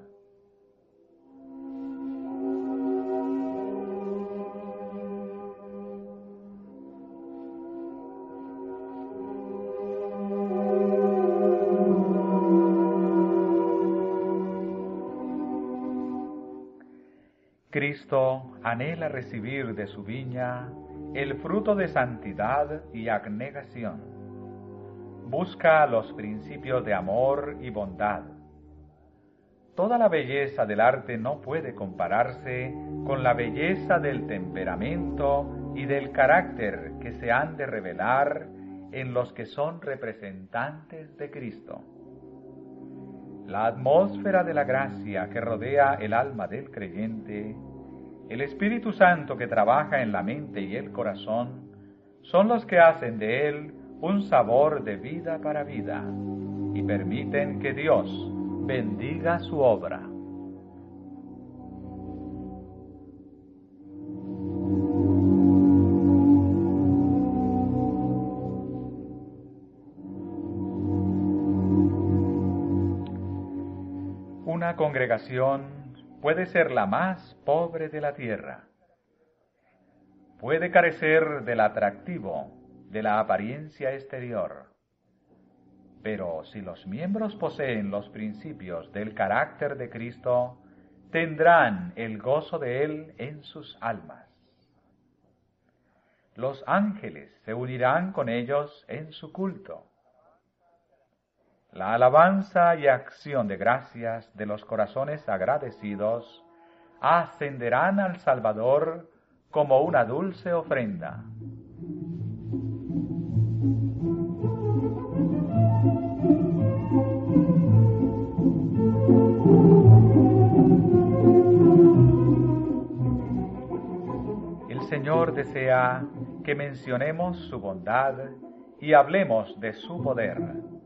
Cristo anhela recibir de su viña el fruto de santidad y abnegación. Busca los principios de amor y bondad. Toda la belleza del arte no puede compararse con la belleza del temperamento y del carácter que se han de revelar en los que son representantes de Cristo. La atmósfera de la gracia que rodea el alma del creyente, el Espíritu Santo que trabaja en la mente y el corazón, son los que hacen de él un sabor de vida para vida y permiten que Dios bendiga su obra. Una congregación puede ser la más pobre de la tierra. Puede carecer del atractivo, de la apariencia exterior. Pero si los miembros poseen los principios del carácter de Cristo, tendrán el gozo de Él en sus almas. Los ángeles se unirán con ellos en su culto. La alabanza y acción de gracias de los corazones agradecidos ascenderán al Salvador como una dulce ofrenda. El Señor desea que mencionemos su bondad y hablemos de su poder.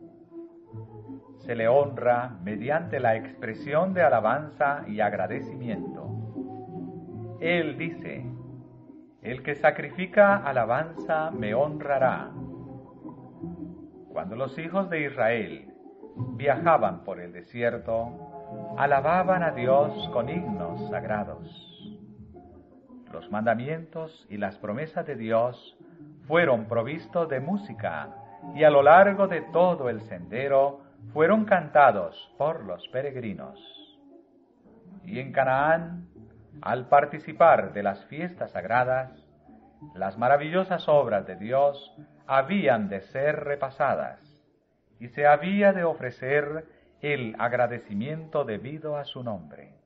Se le honra mediante la expresión de alabanza y agradecimiento. Él dice: el que sacrifica alabanza me honrará. Cuando los hijos de Israel viajaban por el desierto, alababan a Dios con himnos sagrados. Los mandamientos y las promesas de Dios fueron provistos de música, y a lo largo de todo el sendero fueron cantados por los peregrinos. Y en Canaán, al participar de las fiestas sagradas, las maravillosas obras de Dios habían de ser repasadas, y se había de ofrecer el agradecimiento debido a su nombre.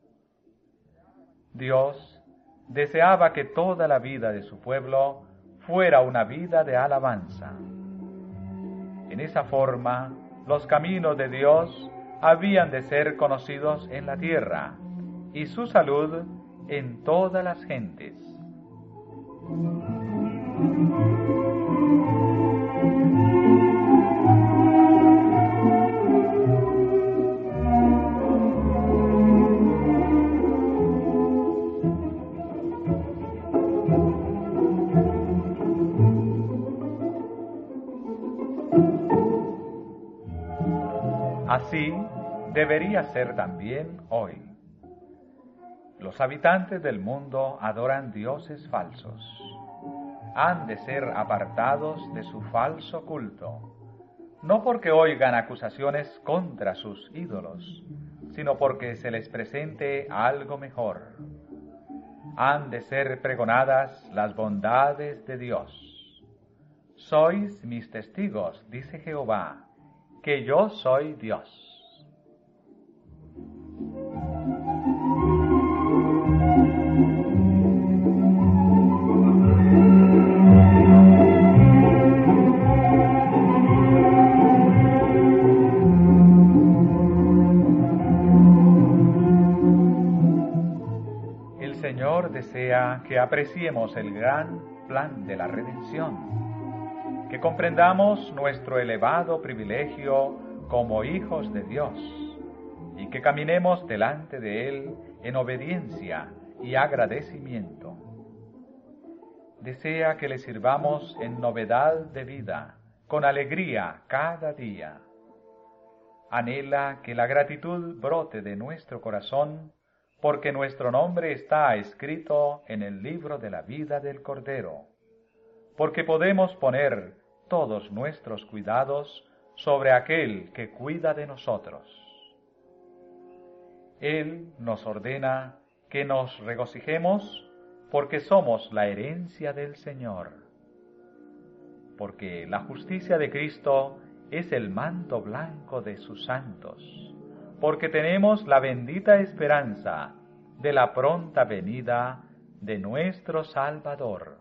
Dios deseaba que toda la vida de su pueblo fuera una vida de alabanza. En esa forma, los caminos de Dios habían de ser conocidos en la tierra, y su salud en todas las gentes. Así debería ser también hoy. Los habitantes del mundo adoran dioses falsos. Han de ser apartados de su falso culto, no porque oigan acusaciones contra sus ídolos, sino porque se les presente algo mejor. Han de ser pregonadas las bondades de Dios. Sois mis testigos, dice Jehová, que yo soy Dios. El Señor desea que apreciemos el gran plan de la redención, que comprendamos nuestro elevado privilegio como hijos de Dios y que caminemos delante de Él en obediencia y agradecimiento. Desea que le sirvamos en novedad de vida, con alegría cada día. Anhela que la gratitud brote de nuestro corazón, porque nuestro nombre está escrito en el libro de la vida del Cordero, porque podemos poner todos nuestros cuidados sobre aquel que cuida de nosotros. Él nos ordena que nos regocijemos porque somos la herencia del Señor, porque la justicia de Cristo es el manto blanco de sus santos, porque tenemos la bendita esperanza de la pronta venida de nuestro Salvador.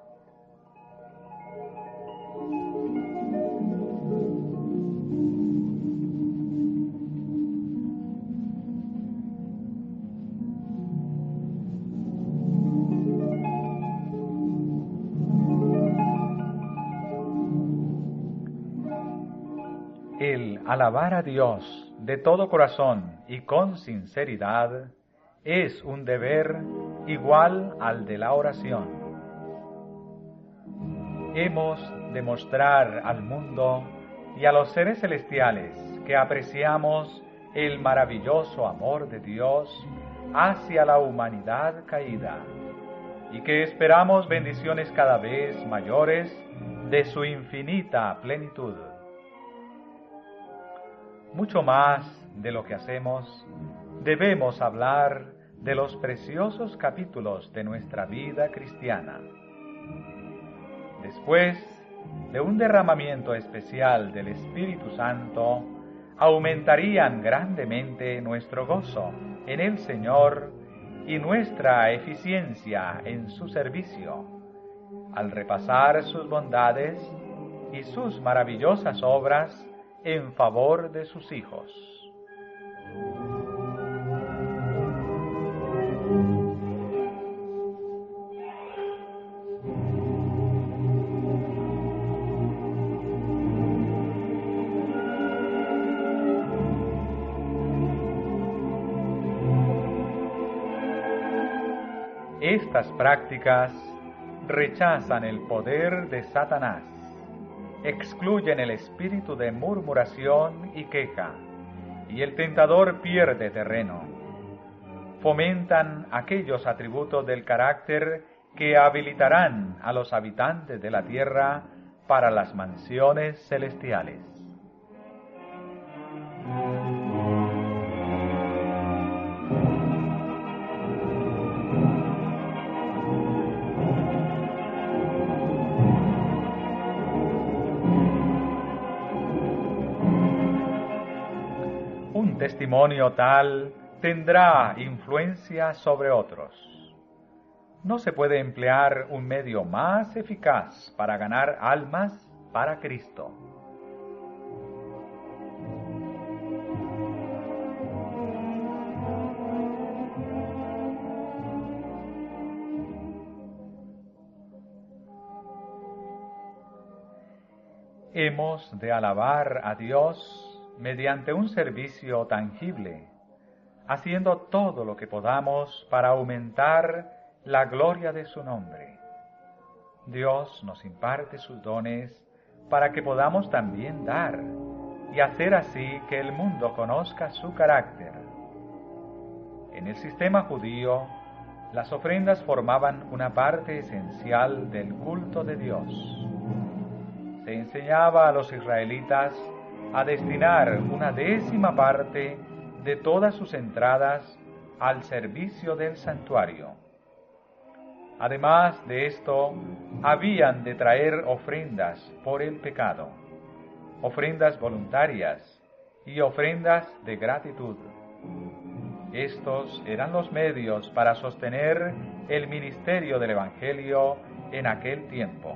El alabar a Dios de todo corazón y con sinceridad es un deber igual al de la oración. Hemos de mostrar al mundo y a los seres celestiales que apreciamos el maravilloso amor de Dios hacia la humanidad caída y que esperamos bendiciones cada vez mayores de su infinita plenitud. Mucho más de lo que hacemos, debemos hablar de los preciosos capítulos de nuestra vida cristiana. Después de un derramamiento especial del Espíritu Santo, aumentarían grandemente nuestro gozo en el Señor y nuestra eficiencia en su servicio, al repasar sus bondades y sus maravillosas obras en favor de sus hijos. Estas prácticas rechazan el poder de Satanás, excluyen el espíritu de murmuración y queja, y el tentador pierde terreno. Fomentan aquellos atributos del carácter que habilitarán a los habitantes de la tierra para las mansiones celestiales. Un testimonio tal tendrá influencia sobre otros. No se puede emplear un medio más eficaz para ganar almas para Cristo. Hemos de alabar a Dios mediante un servicio tangible, haciendo todo lo que podamos para aumentar la gloria de su nombre. Dios nos imparte sus dones para que podamos también dar y hacer así que el mundo conozca su carácter. En el sistema judío, las ofrendas formaban una parte esencial del culto de Dios. Se enseñaba a los israelitas a destinar una 10ª parte de todas sus entradas al servicio del santuario. Además de esto, habían de traer ofrendas por el pecado, ofrendas voluntarias y ofrendas de gratitud. Estos eran los medios para sostener el ministerio del Evangelio en aquel tiempo.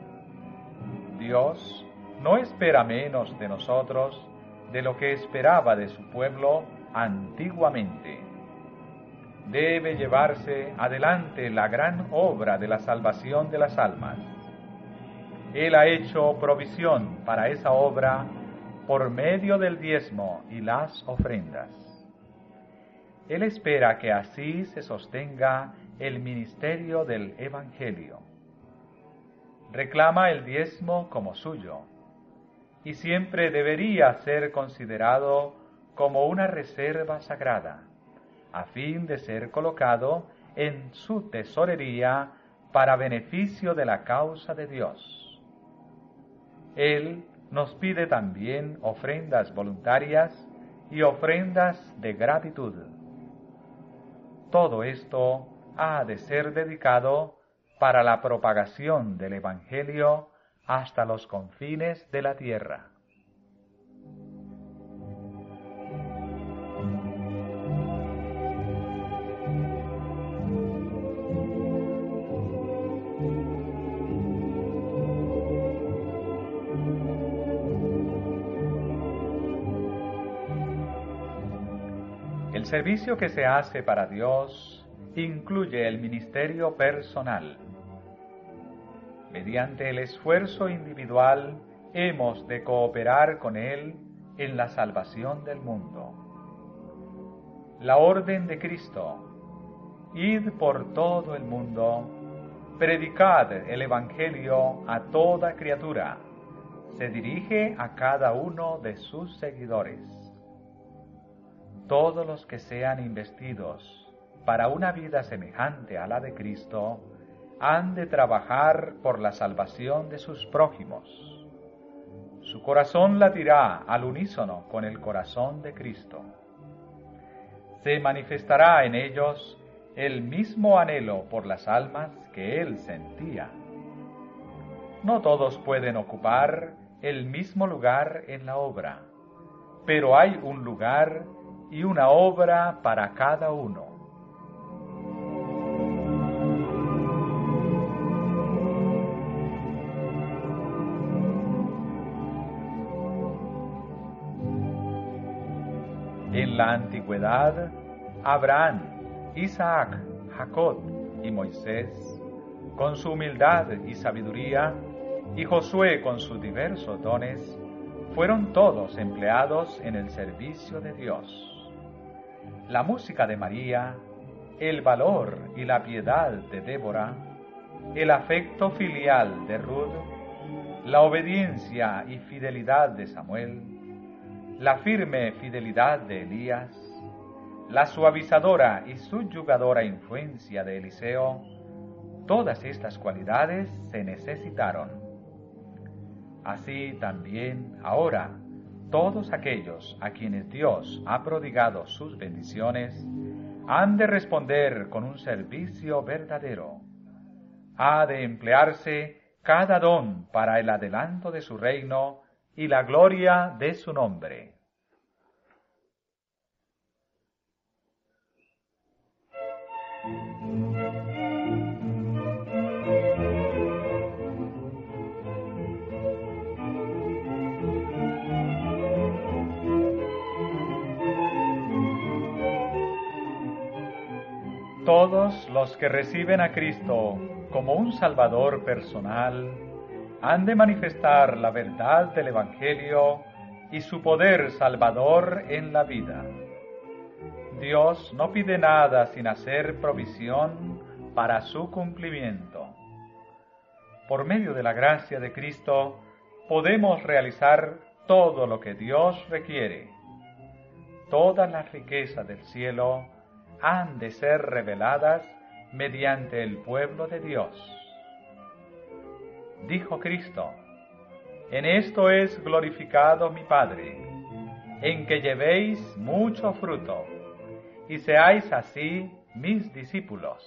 Dios no espera menos de nosotros de lo que esperaba de su pueblo antiguamente. Debe llevarse adelante la gran obra de la salvación de las almas. Él ha hecho provisión para esa obra por medio del diezmo y las ofrendas. Él espera que así se sostenga el ministerio del Evangelio. Reclama el diezmo como suyo, y siempre debería ser considerado como una reserva sagrada, a fin de ser colocado en su tesorería para beneficio de la causa de Dios. Él nos pide también ofrendas voluntarias y ofrendas de gratitud. todo esto ha de ser dedicado para la propagación del Evangelio hasta los confines de la tierra. El servicio que se hace para Dios incluye el ministerio personal. Mediante el esfuerzo individual hemos de cooperar con Él en la salvación del mundo. La orden de Cristo: id por todo el mundo, predicad el Evangelio a toda criatura, se dirige a cada uno de sus seguidores. Todos los que sean investidos para una vida semejante a la de Cristo han de trabajar por la salvación de sus prójimos. Su corazón latirá al unísono con el corazón de Cristo. Se manifestará en ellos el mismo anhelo por las almas que Él sentía. No todos pueden ocupar el mismo lugar en la obra, pero hay un lugar y una obra para cada uno. En la antigüedad, Abraham, Isaac, Jacob y Moisés, con su humildad y sabiduría, y Josué con sus diversos dones, fueron todos empleados en el servicio de Dios. La música de María, el valor y la piedad de Débora, el afecto filial de Ruth, la obediencia y fidelidad de Samuel, la firme fidelidad de Elías, la suavizadora y subyugadora influencia de Eliseo, todas estas cualidades se necesitaron. Así también ahora, todos aquellos a quienes Dios ha prodigado sus bendiciones han de responder con un servicio verdadero. Ha de emplearse cada don para el adelanto de su reino y la gloria de su nombre. Todos los que reciben a Cristo como un Salvador personal han de manifestar la verdad del Evangelio y su poder salvador en la vida. Dios no pide nada sin hacer provisión para su cumplimiento. Por medio de la gracia de Cristo podemos realizar todo lo que Dios requiere. Todas las riquezas del cielo han de ser reveladas mediante el pueblo de Dios. Dijo Cristo: en esto es glorificado mi Padre, en que llevéis mucho fruto, y seáis así mis discípulos.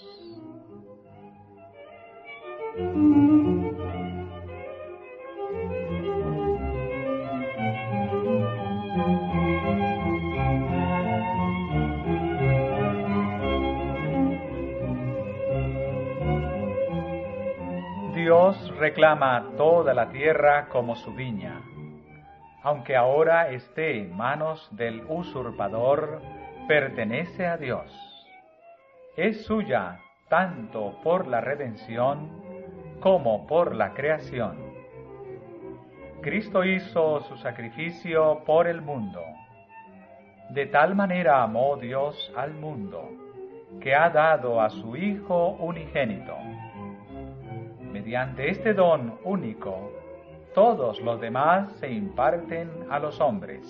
Dios reclama toda la tierra como su viña, aunque ahora esté en manos del usurpador, pertenece a Dios. Es suya tanto por la redención como por la creación. Cristo hizo su sacrificio por el mundo. De tal manera amó Dios al mundo, que ha dado a su Hijo unigénito. Mediante este don único, todos los demás se imparten a los hombres.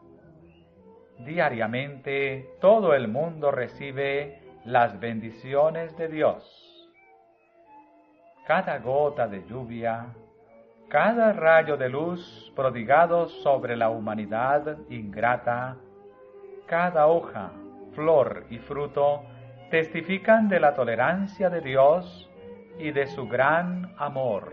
Diariamente, todo el mundo recibe las bendiciones de Dios. Cada gota de lluvia, cada rayo de luz prodigado sobre la humanidad ingrata, cada hoja, flor y fruto testifican de la tolerancia de Dios y de su gran amor.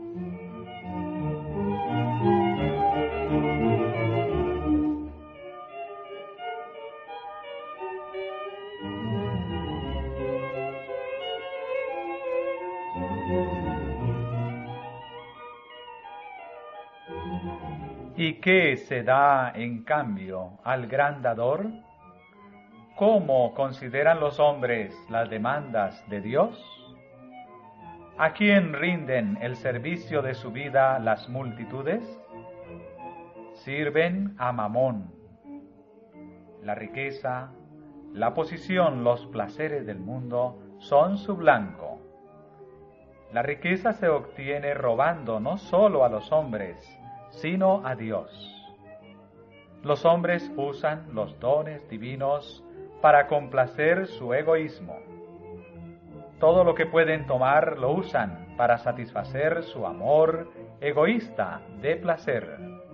¿Y qué se da en cambio al gran dador? ¿Cómo consideran los hombres las demandas de Dios? ¿A quién rinden el servicio de su vida las multitudes? Sirven a Mamón. La riqueza, la posición, los placeres del mundo son su blanco. La riqueza se obtiene robando no solo a los hombres, sino a Dios. Los hombres usan los dones divinos para complacer su egoísmo. Todo lo que pueden tomar lo usan para satisfacer su amor egoísta de placer.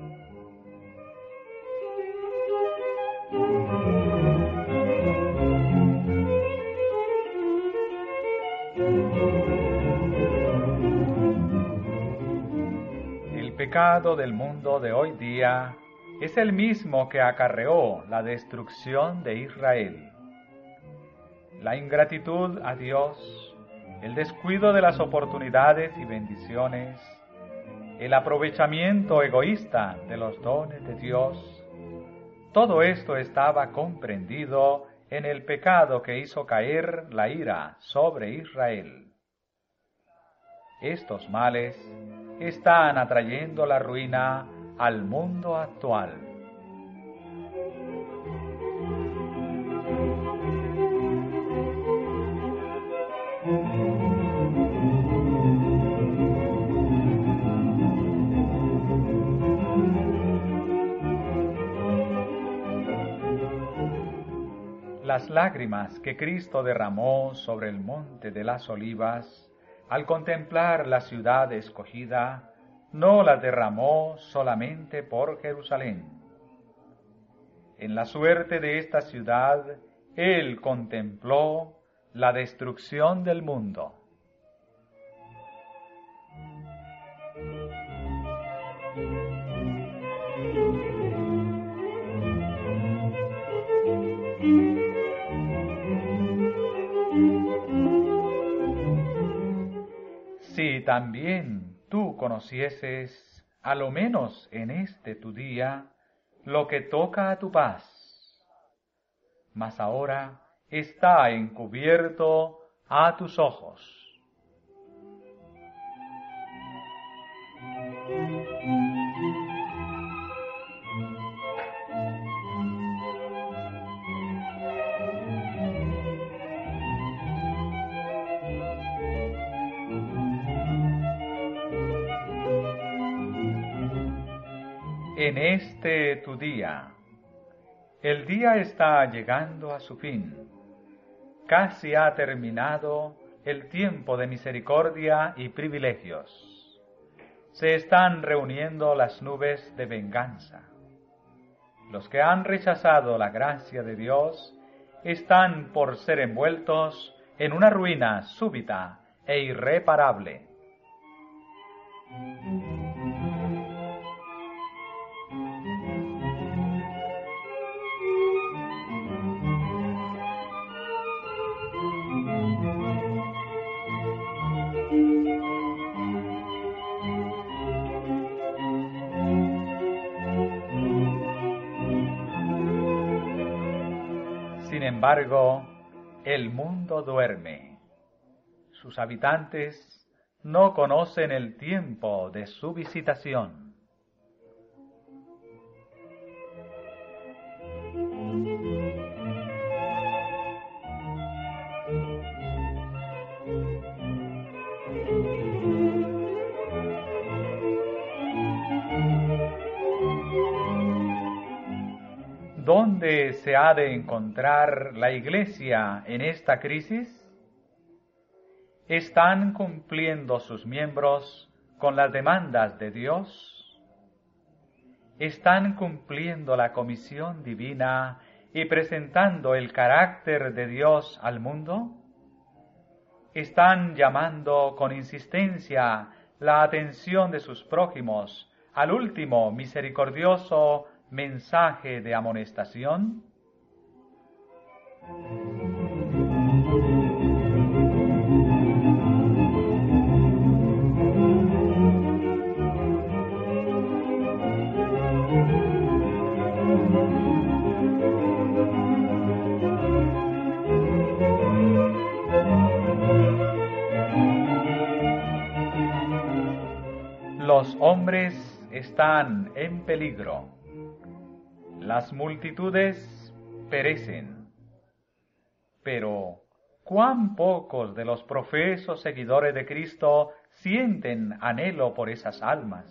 El pecado del mundo de hoy día es el mismo que acarreó la destrucción de Israel. La ingratitud a Dios, el descuido de las oportunidades y bendiciones, el aprovechamiento egoísta de los dones de Dios, todo esto estaba comprendido en el pecado que hizo caer la ira sobre Israel. Estos males están atrayendo la ruina al mundo actual. Las lágrimas que Cristo derramó sobre el monte de las Olivas, al contemplar la ciudad escogida, no las derramó solamente por Jerusalén. En la suerte de esta ciudad, Él contempló la destrucción del mundo. Si también tú conocieses, a lo menos en este tu día, lo que toca a tu paz, mas ahora está encubierto a tus ojos. En este tu día, el día está llegando a su fin. Casi ha terminado el tiempo de misericordia y privilegios. Se están reuniendo las nubes de venganza. Los que han rechazado la gracia de Dios están por ser envueltos en una ruina súbita e irreparable. Sin embargo, el mundo duerme. Sus habitantes no conocen el tiempo de su visitación. ¿Dónde se ha de encontrar la Iglesia en esta crisis? ¿Están cumpliendo sus miembros con las demandas de Dios? ¿Están cumpliendo la comisión divina y presentando el carácter de Dios al mundo? ¿Están llamando con insistencia la atención de sus prójimos al último misericordioso mensaje de amonestación? Los hombres están en peligro. Las multitudes perecen. Pero, ¿cuán pocos de los profesos seguidores de Cristo sienten anhelo por esas almas?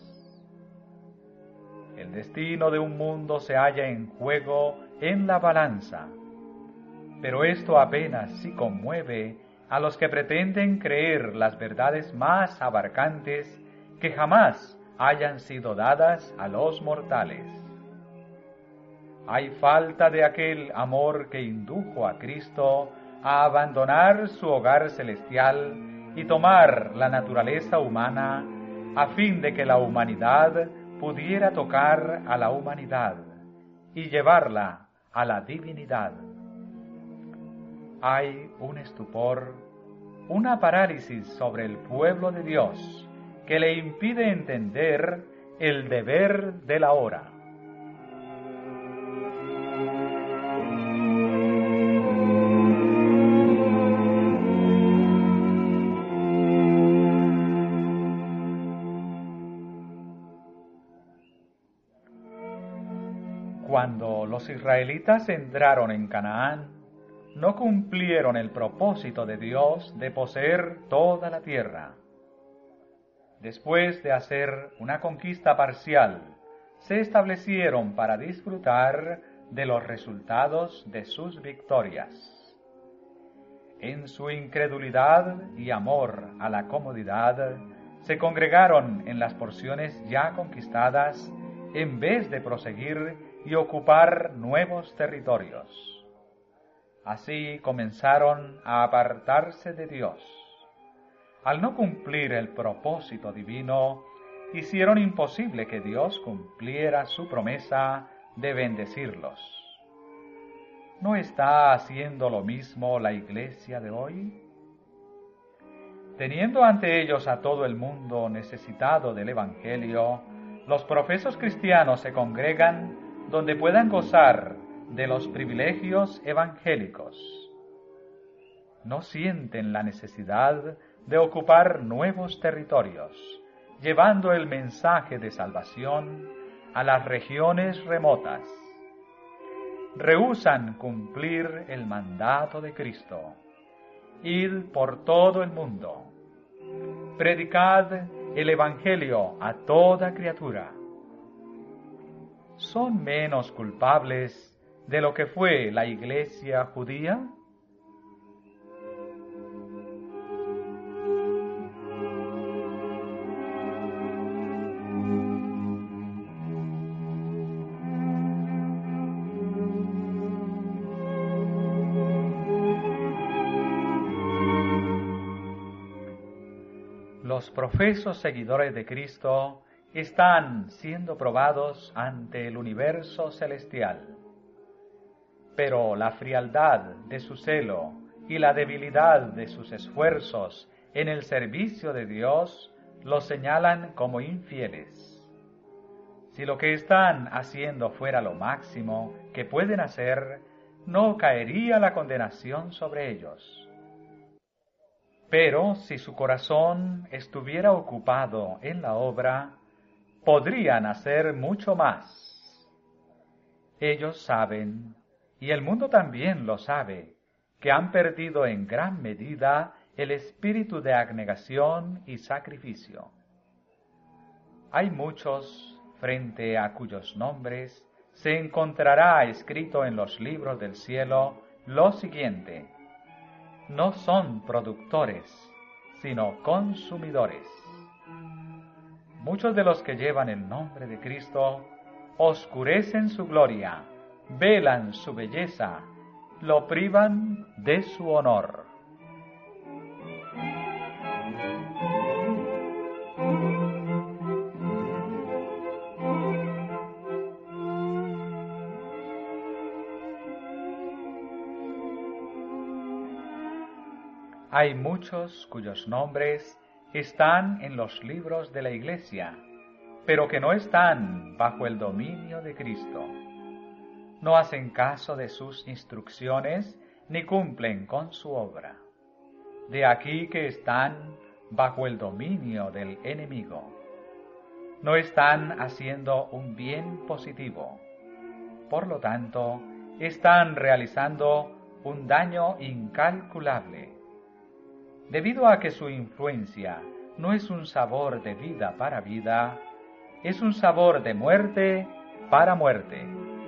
El destino de un mundo se halla en juego en la balanza, pero esto apenas si conmueve a los que pretenden creer las verdades más abarcantes que jamás hayan sido dadas a los mortales. Hay falta de aquel amor que indujo a Cristo a abandonar su hogar celestial y tomar la naturaleza humana a fin de que la humanidad pudiera tocar a la humanidad y llevarla a la divinidad. Hay un estupor, una parálisis sobre el pueblo de Dios que le impide entender el deber de la hora. Cuando los israelitas entraron en Canaán, no cumplieron el propósito de Dios de poseer toda la tierra. Después de hacer una conquista parcial, se establecieron para disfrutar de los resultados de sus victorias. En su incredulidad y amor a la comodidad, se congregaron en las porciones ya conquistadas en vez de proseguir y ocupar nuevos territorios. Así comenzaron a apartarse de Dios. Al no cumplir el propósito divino, hicieron imposible que Dios cumpliera su promesa de bendecirlos. ¿No está haciendo lo mismo la Iglesia de hoy? Teniendo ante ellos a todo el mundo necesitado del Evangelio, los profesos cristianos se congregan donde puedan gozar de los privilegios evangélicos. No sienten la necesidad de ocupar nuevos territorios, llevando el mensaje de salvación a las regiones remotas. Rehúsan cumplir el mandato de Cristo. Id por todo el mundo. Predicad el Evangelio a toda criatura. ¿Son menos culpables de lo que fue la Iglesia judía? Los profesos seguidores de Cristo están siendo probados ante el universo celestial. Pero la frialdad de su celo y la debilidad de sus esfuerzos en el servicio de Dios los señalan como infieles. Si lo que están haciendo fuera lo máximo que pueden hacer, no caería la condenación sobre ellos. Pero si su corazón estuviera ocupado en la obra, podrían hacer mucho más. Ellos saben, y el mundo también lo sabe, que han perdido en gran medida el espíritu de abnegación y sacrificio. Hay muchos frente a cuyos nombres se encontrará escrito en los libros del cielo lo siguiente: no son productores, sino consumidores. Muchos de los que llevan el nombre de Cristo oscurecen su gloria velan su belleza, lo privan de su honor. Hay muchos cuyos nombres están en los libros de la Iglesia, pero que no están bajo el dominio de Cristo. No hacen caso de sus instrucciones ni cumplen con su obra. De aquí que están bajo el dominio del enemigo. No están haciendo un bien positivo. Por lo tanto, están realizando un daño incalculable. Debido a que su influencia no es un sabor de vida para vida, es un sabor de muerte para muerte.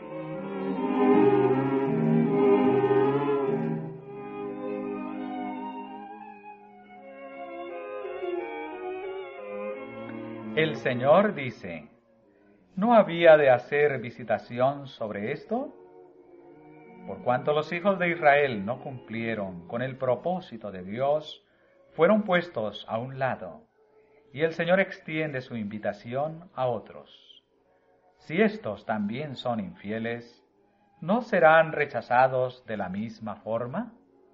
El Señor dice, ¿no había de hacer visitación sobre esto? Por cuanto los hijos de Israel no cumplieron con el propósito de Dios, fueron puestos a un lado, y el Señor extiende su invitación a otros. Si estos también son infieles, ¿no serán rechazados de la misma forma?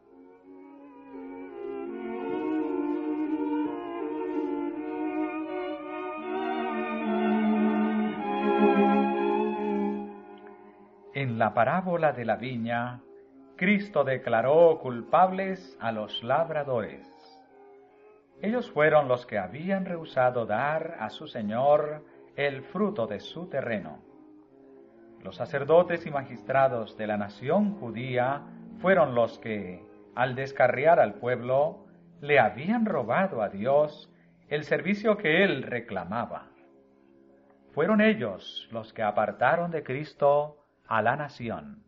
En la parábola de la viña, Cristo declaró culpables a los labradores. Ellos fueron los que habían rehusado dar a su Señor el fruto de su terreno. Los sacerdotes y magistrados de la nación judía fueron los que, al descarriar al pueblo, le habían robado a Dios el servicio que él reclamaba. Fueron ellos los que apartaron de Cristo a la nación.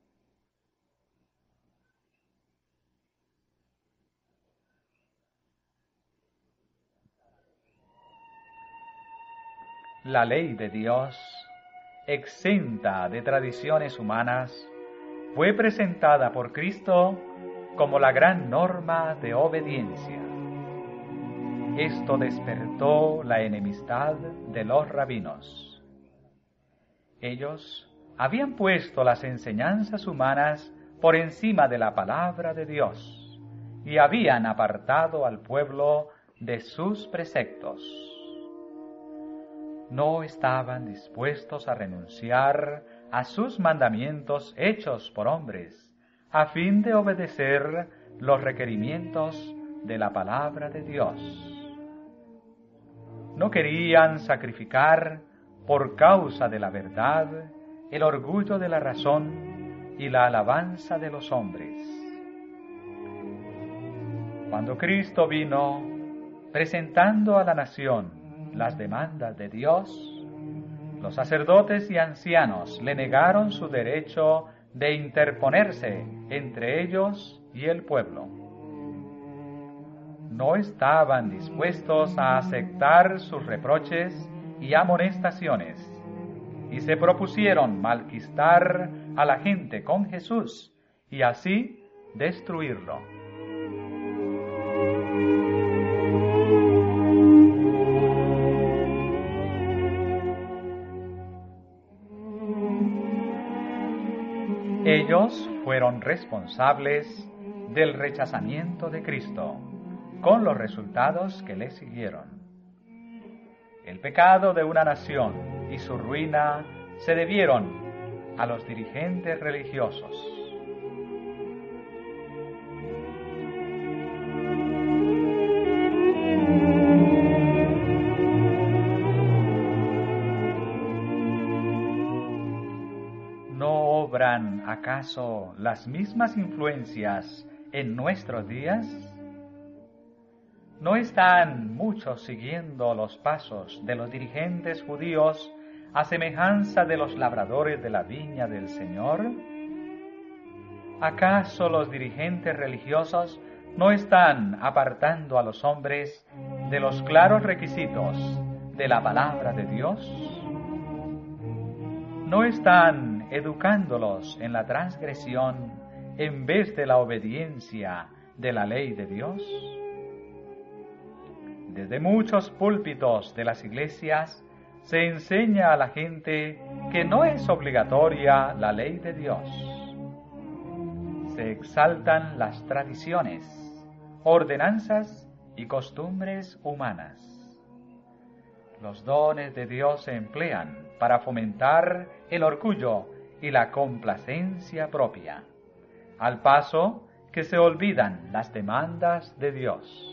La ley de Dios, exenta de tradiciones humanas, fue presentada por Cristo como la gran norma de obediencia. Esto despertó la enemistad de los rabinos. Ellos habían puesto las enseñanzas humanas por encima de la palabra de Dios y habían apartado al pueblo de sus preceptos. No estaban dispuestos a renunciar a sus mandamientos hechos por hombres, a fin de obedecer los requerimientos de la palabra de Dios. No querían sacrificar por causa de la verdad el orgullo de la razón y la alabanza de los hombres. Cuando Cristo vino, presentando a la nación las demandas de Dios, los sacerdotes y ancianos le negaron su derecho de interponerse entre ellos y el pueblo. No estaban dispuestos a aceptar sus reproches y amonestaciones, y se propusieron malquistar a la gente con Jesús y así destruirlo. Ellos fueron responsables del rechazamiento de Cristo, con los resultados que le siguieron. El pecado de una nación y su ruina se debieron a los dirigentes religiosos. ¿No obran acaso las mismas influencias en nuestros días? ¿No están muchos siguiendo los pasos de los dirigentes judíos a semejanza de los labradores de la viña del Señor? ¿Acaso los dirigentes religiosos no están apartando a los hombres de los claros requisitos de la palabra de Dios? ¿No están siguen educándolos en la transgresión en vez de la obediencia de la ley de Dios? Desde muchos púlpitos de las iglesias se enseña a la gente que no es obligatoria la ley de Dios. Se exaltan las tradiciones, ordenanzas y costumbres humanas. Los dones de Dios se emplean para fomentar el orgullo y la complacencia propia, al paso que se olvidan las demandas de Dios.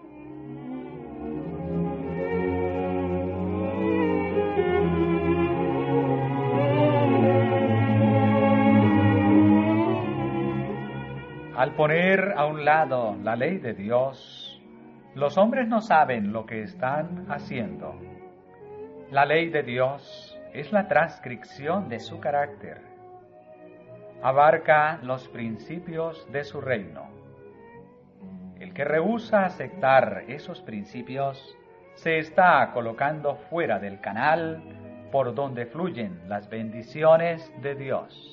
Al poner a un lado la ley de Dios, los hombres no saben lo que están haciendo. La ley de Dios es la transcripción de su carácter. Abarca los principios de su reino. El que rehúsa aceptar esos principios se está colocando fuera del canal por donde fluyen las bendiciones de Dios.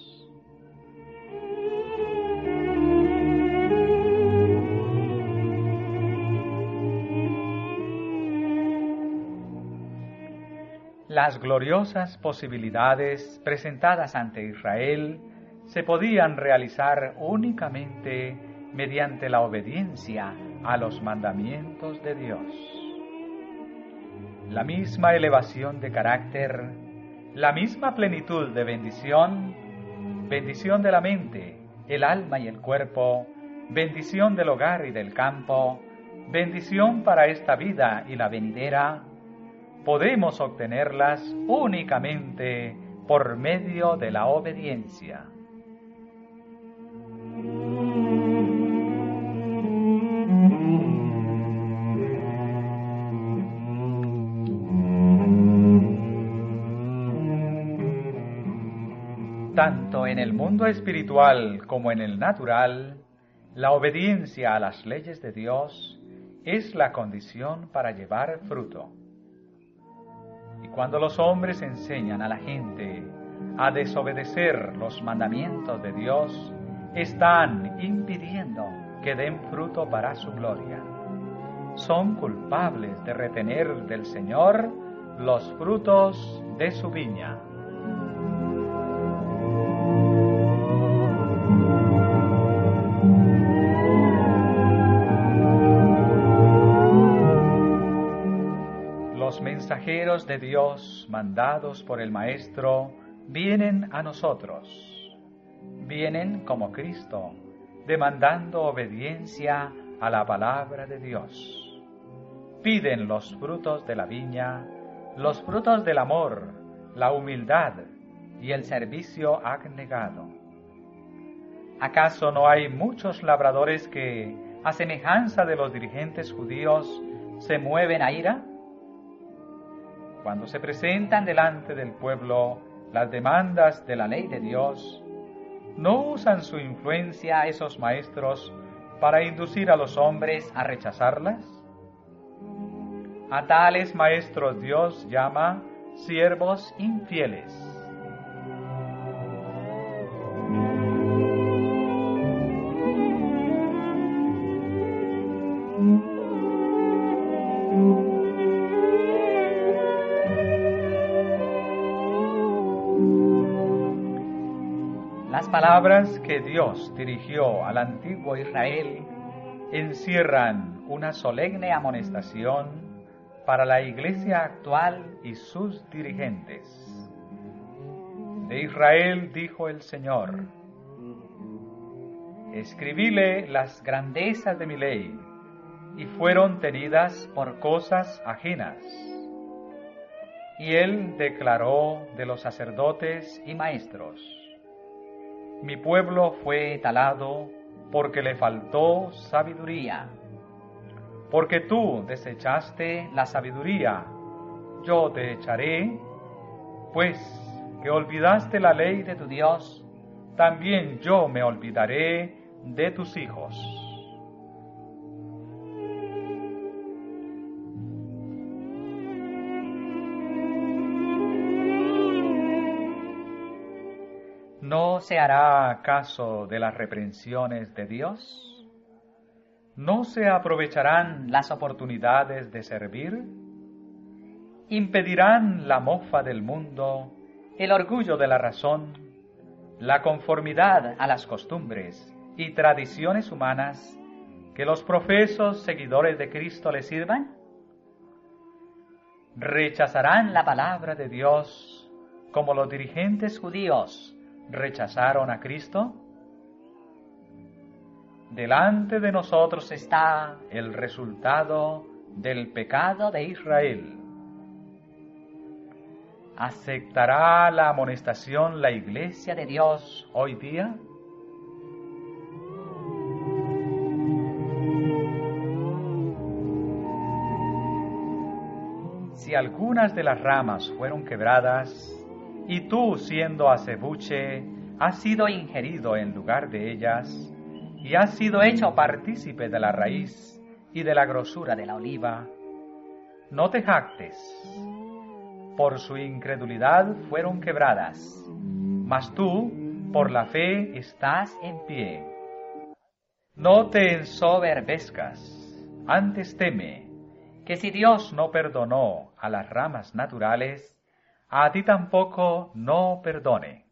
Las gloriosas posibilidades presentadas ante Israel se podían realizar únicamente mediante la obediencia a los mandamientos de Dios. La misma elevación de carácter, la misma plenitud de bendición, bendición de la mente, el alma y el cuerpo, bendición del hogar y del campo, bendición para esta vida y la venidera, podemos obtenerlas únicamente por medio de la obediencia. Tanto en el mundo espiritual como en el natural, la obediencia a las leyes de Dios es la condición para llevar fruto. Y cuando los hombres enseñan a la gente a desobedecer los mandamientos de Dios, están impidiendo que den fruto para su gloria. Son culpables de retener del Señor los frutos de su viña. Los mensajeros de Dios mandados por el Maestro vienen a nosotros. Vienen como Cristo, demandando obediencia a la palabra de Dios. Piden los frutos de la viña, los frutos del amor, la humildad y el servicio abnegado. ¿Acaso no hay muchos labradores que, a semejanza de los dirigentes judíos, se mueven a ira? Cuando se presentan delante del pueblo las demandas de la ley de Dios, ¿no usan su influencia esos maestros para inducir a los hombres a rechazarlas? A tales maestros Dios llama siervos infieles. Las palabras que Dios dirigió al antiguo Israel encierran una solemne amonestación para la iglesia actual y sus dirigentes. De Israel dijo el Señor: escribíle las grandezas de mi ley, y fueron tenidas por cosas ajenas. Y él declaró de los sacerdotes y maestros: mi pueblo fue talado porque le faltó sabiduría. Porque tú desechaste la sabiduría, yo te echaré, pues que olvidaste la ley de tu Dios, también yo me olvidaré de tus hijos. ¿No se hará caso de las reprensiones de Dios? ¿No se aprovecharán las oportunidades de servir? ¿Impedirán la mofa del mundo, el orgullo de la razón, la conformidad a las costumbres y tradiciones humanas que los profesos seguidores de Cristo les sirvan? ¿Rechazarán la palabra de Dios como los dirigentes judíos rechazaron a Cristo? Delante de nosotros está el resultado del pecado de Israel. ¿Aceptará la amonestación la Iglesia de Dios hoy día? Si algunas de las ramas fueron quebradas, y tú, siendo acebuche, has sido ingerido en lugar de ellas, y has sido hecho partícipe de la raíz y de la grosura de la oliva, no te jactes. Por su incredulidad fueron quebradas, mas tú, por la fe, estás en pie. No te ensoberbezcas, antes teme, que si Dios no perdonó a las ramas naturales, a ti tampoco no perdone.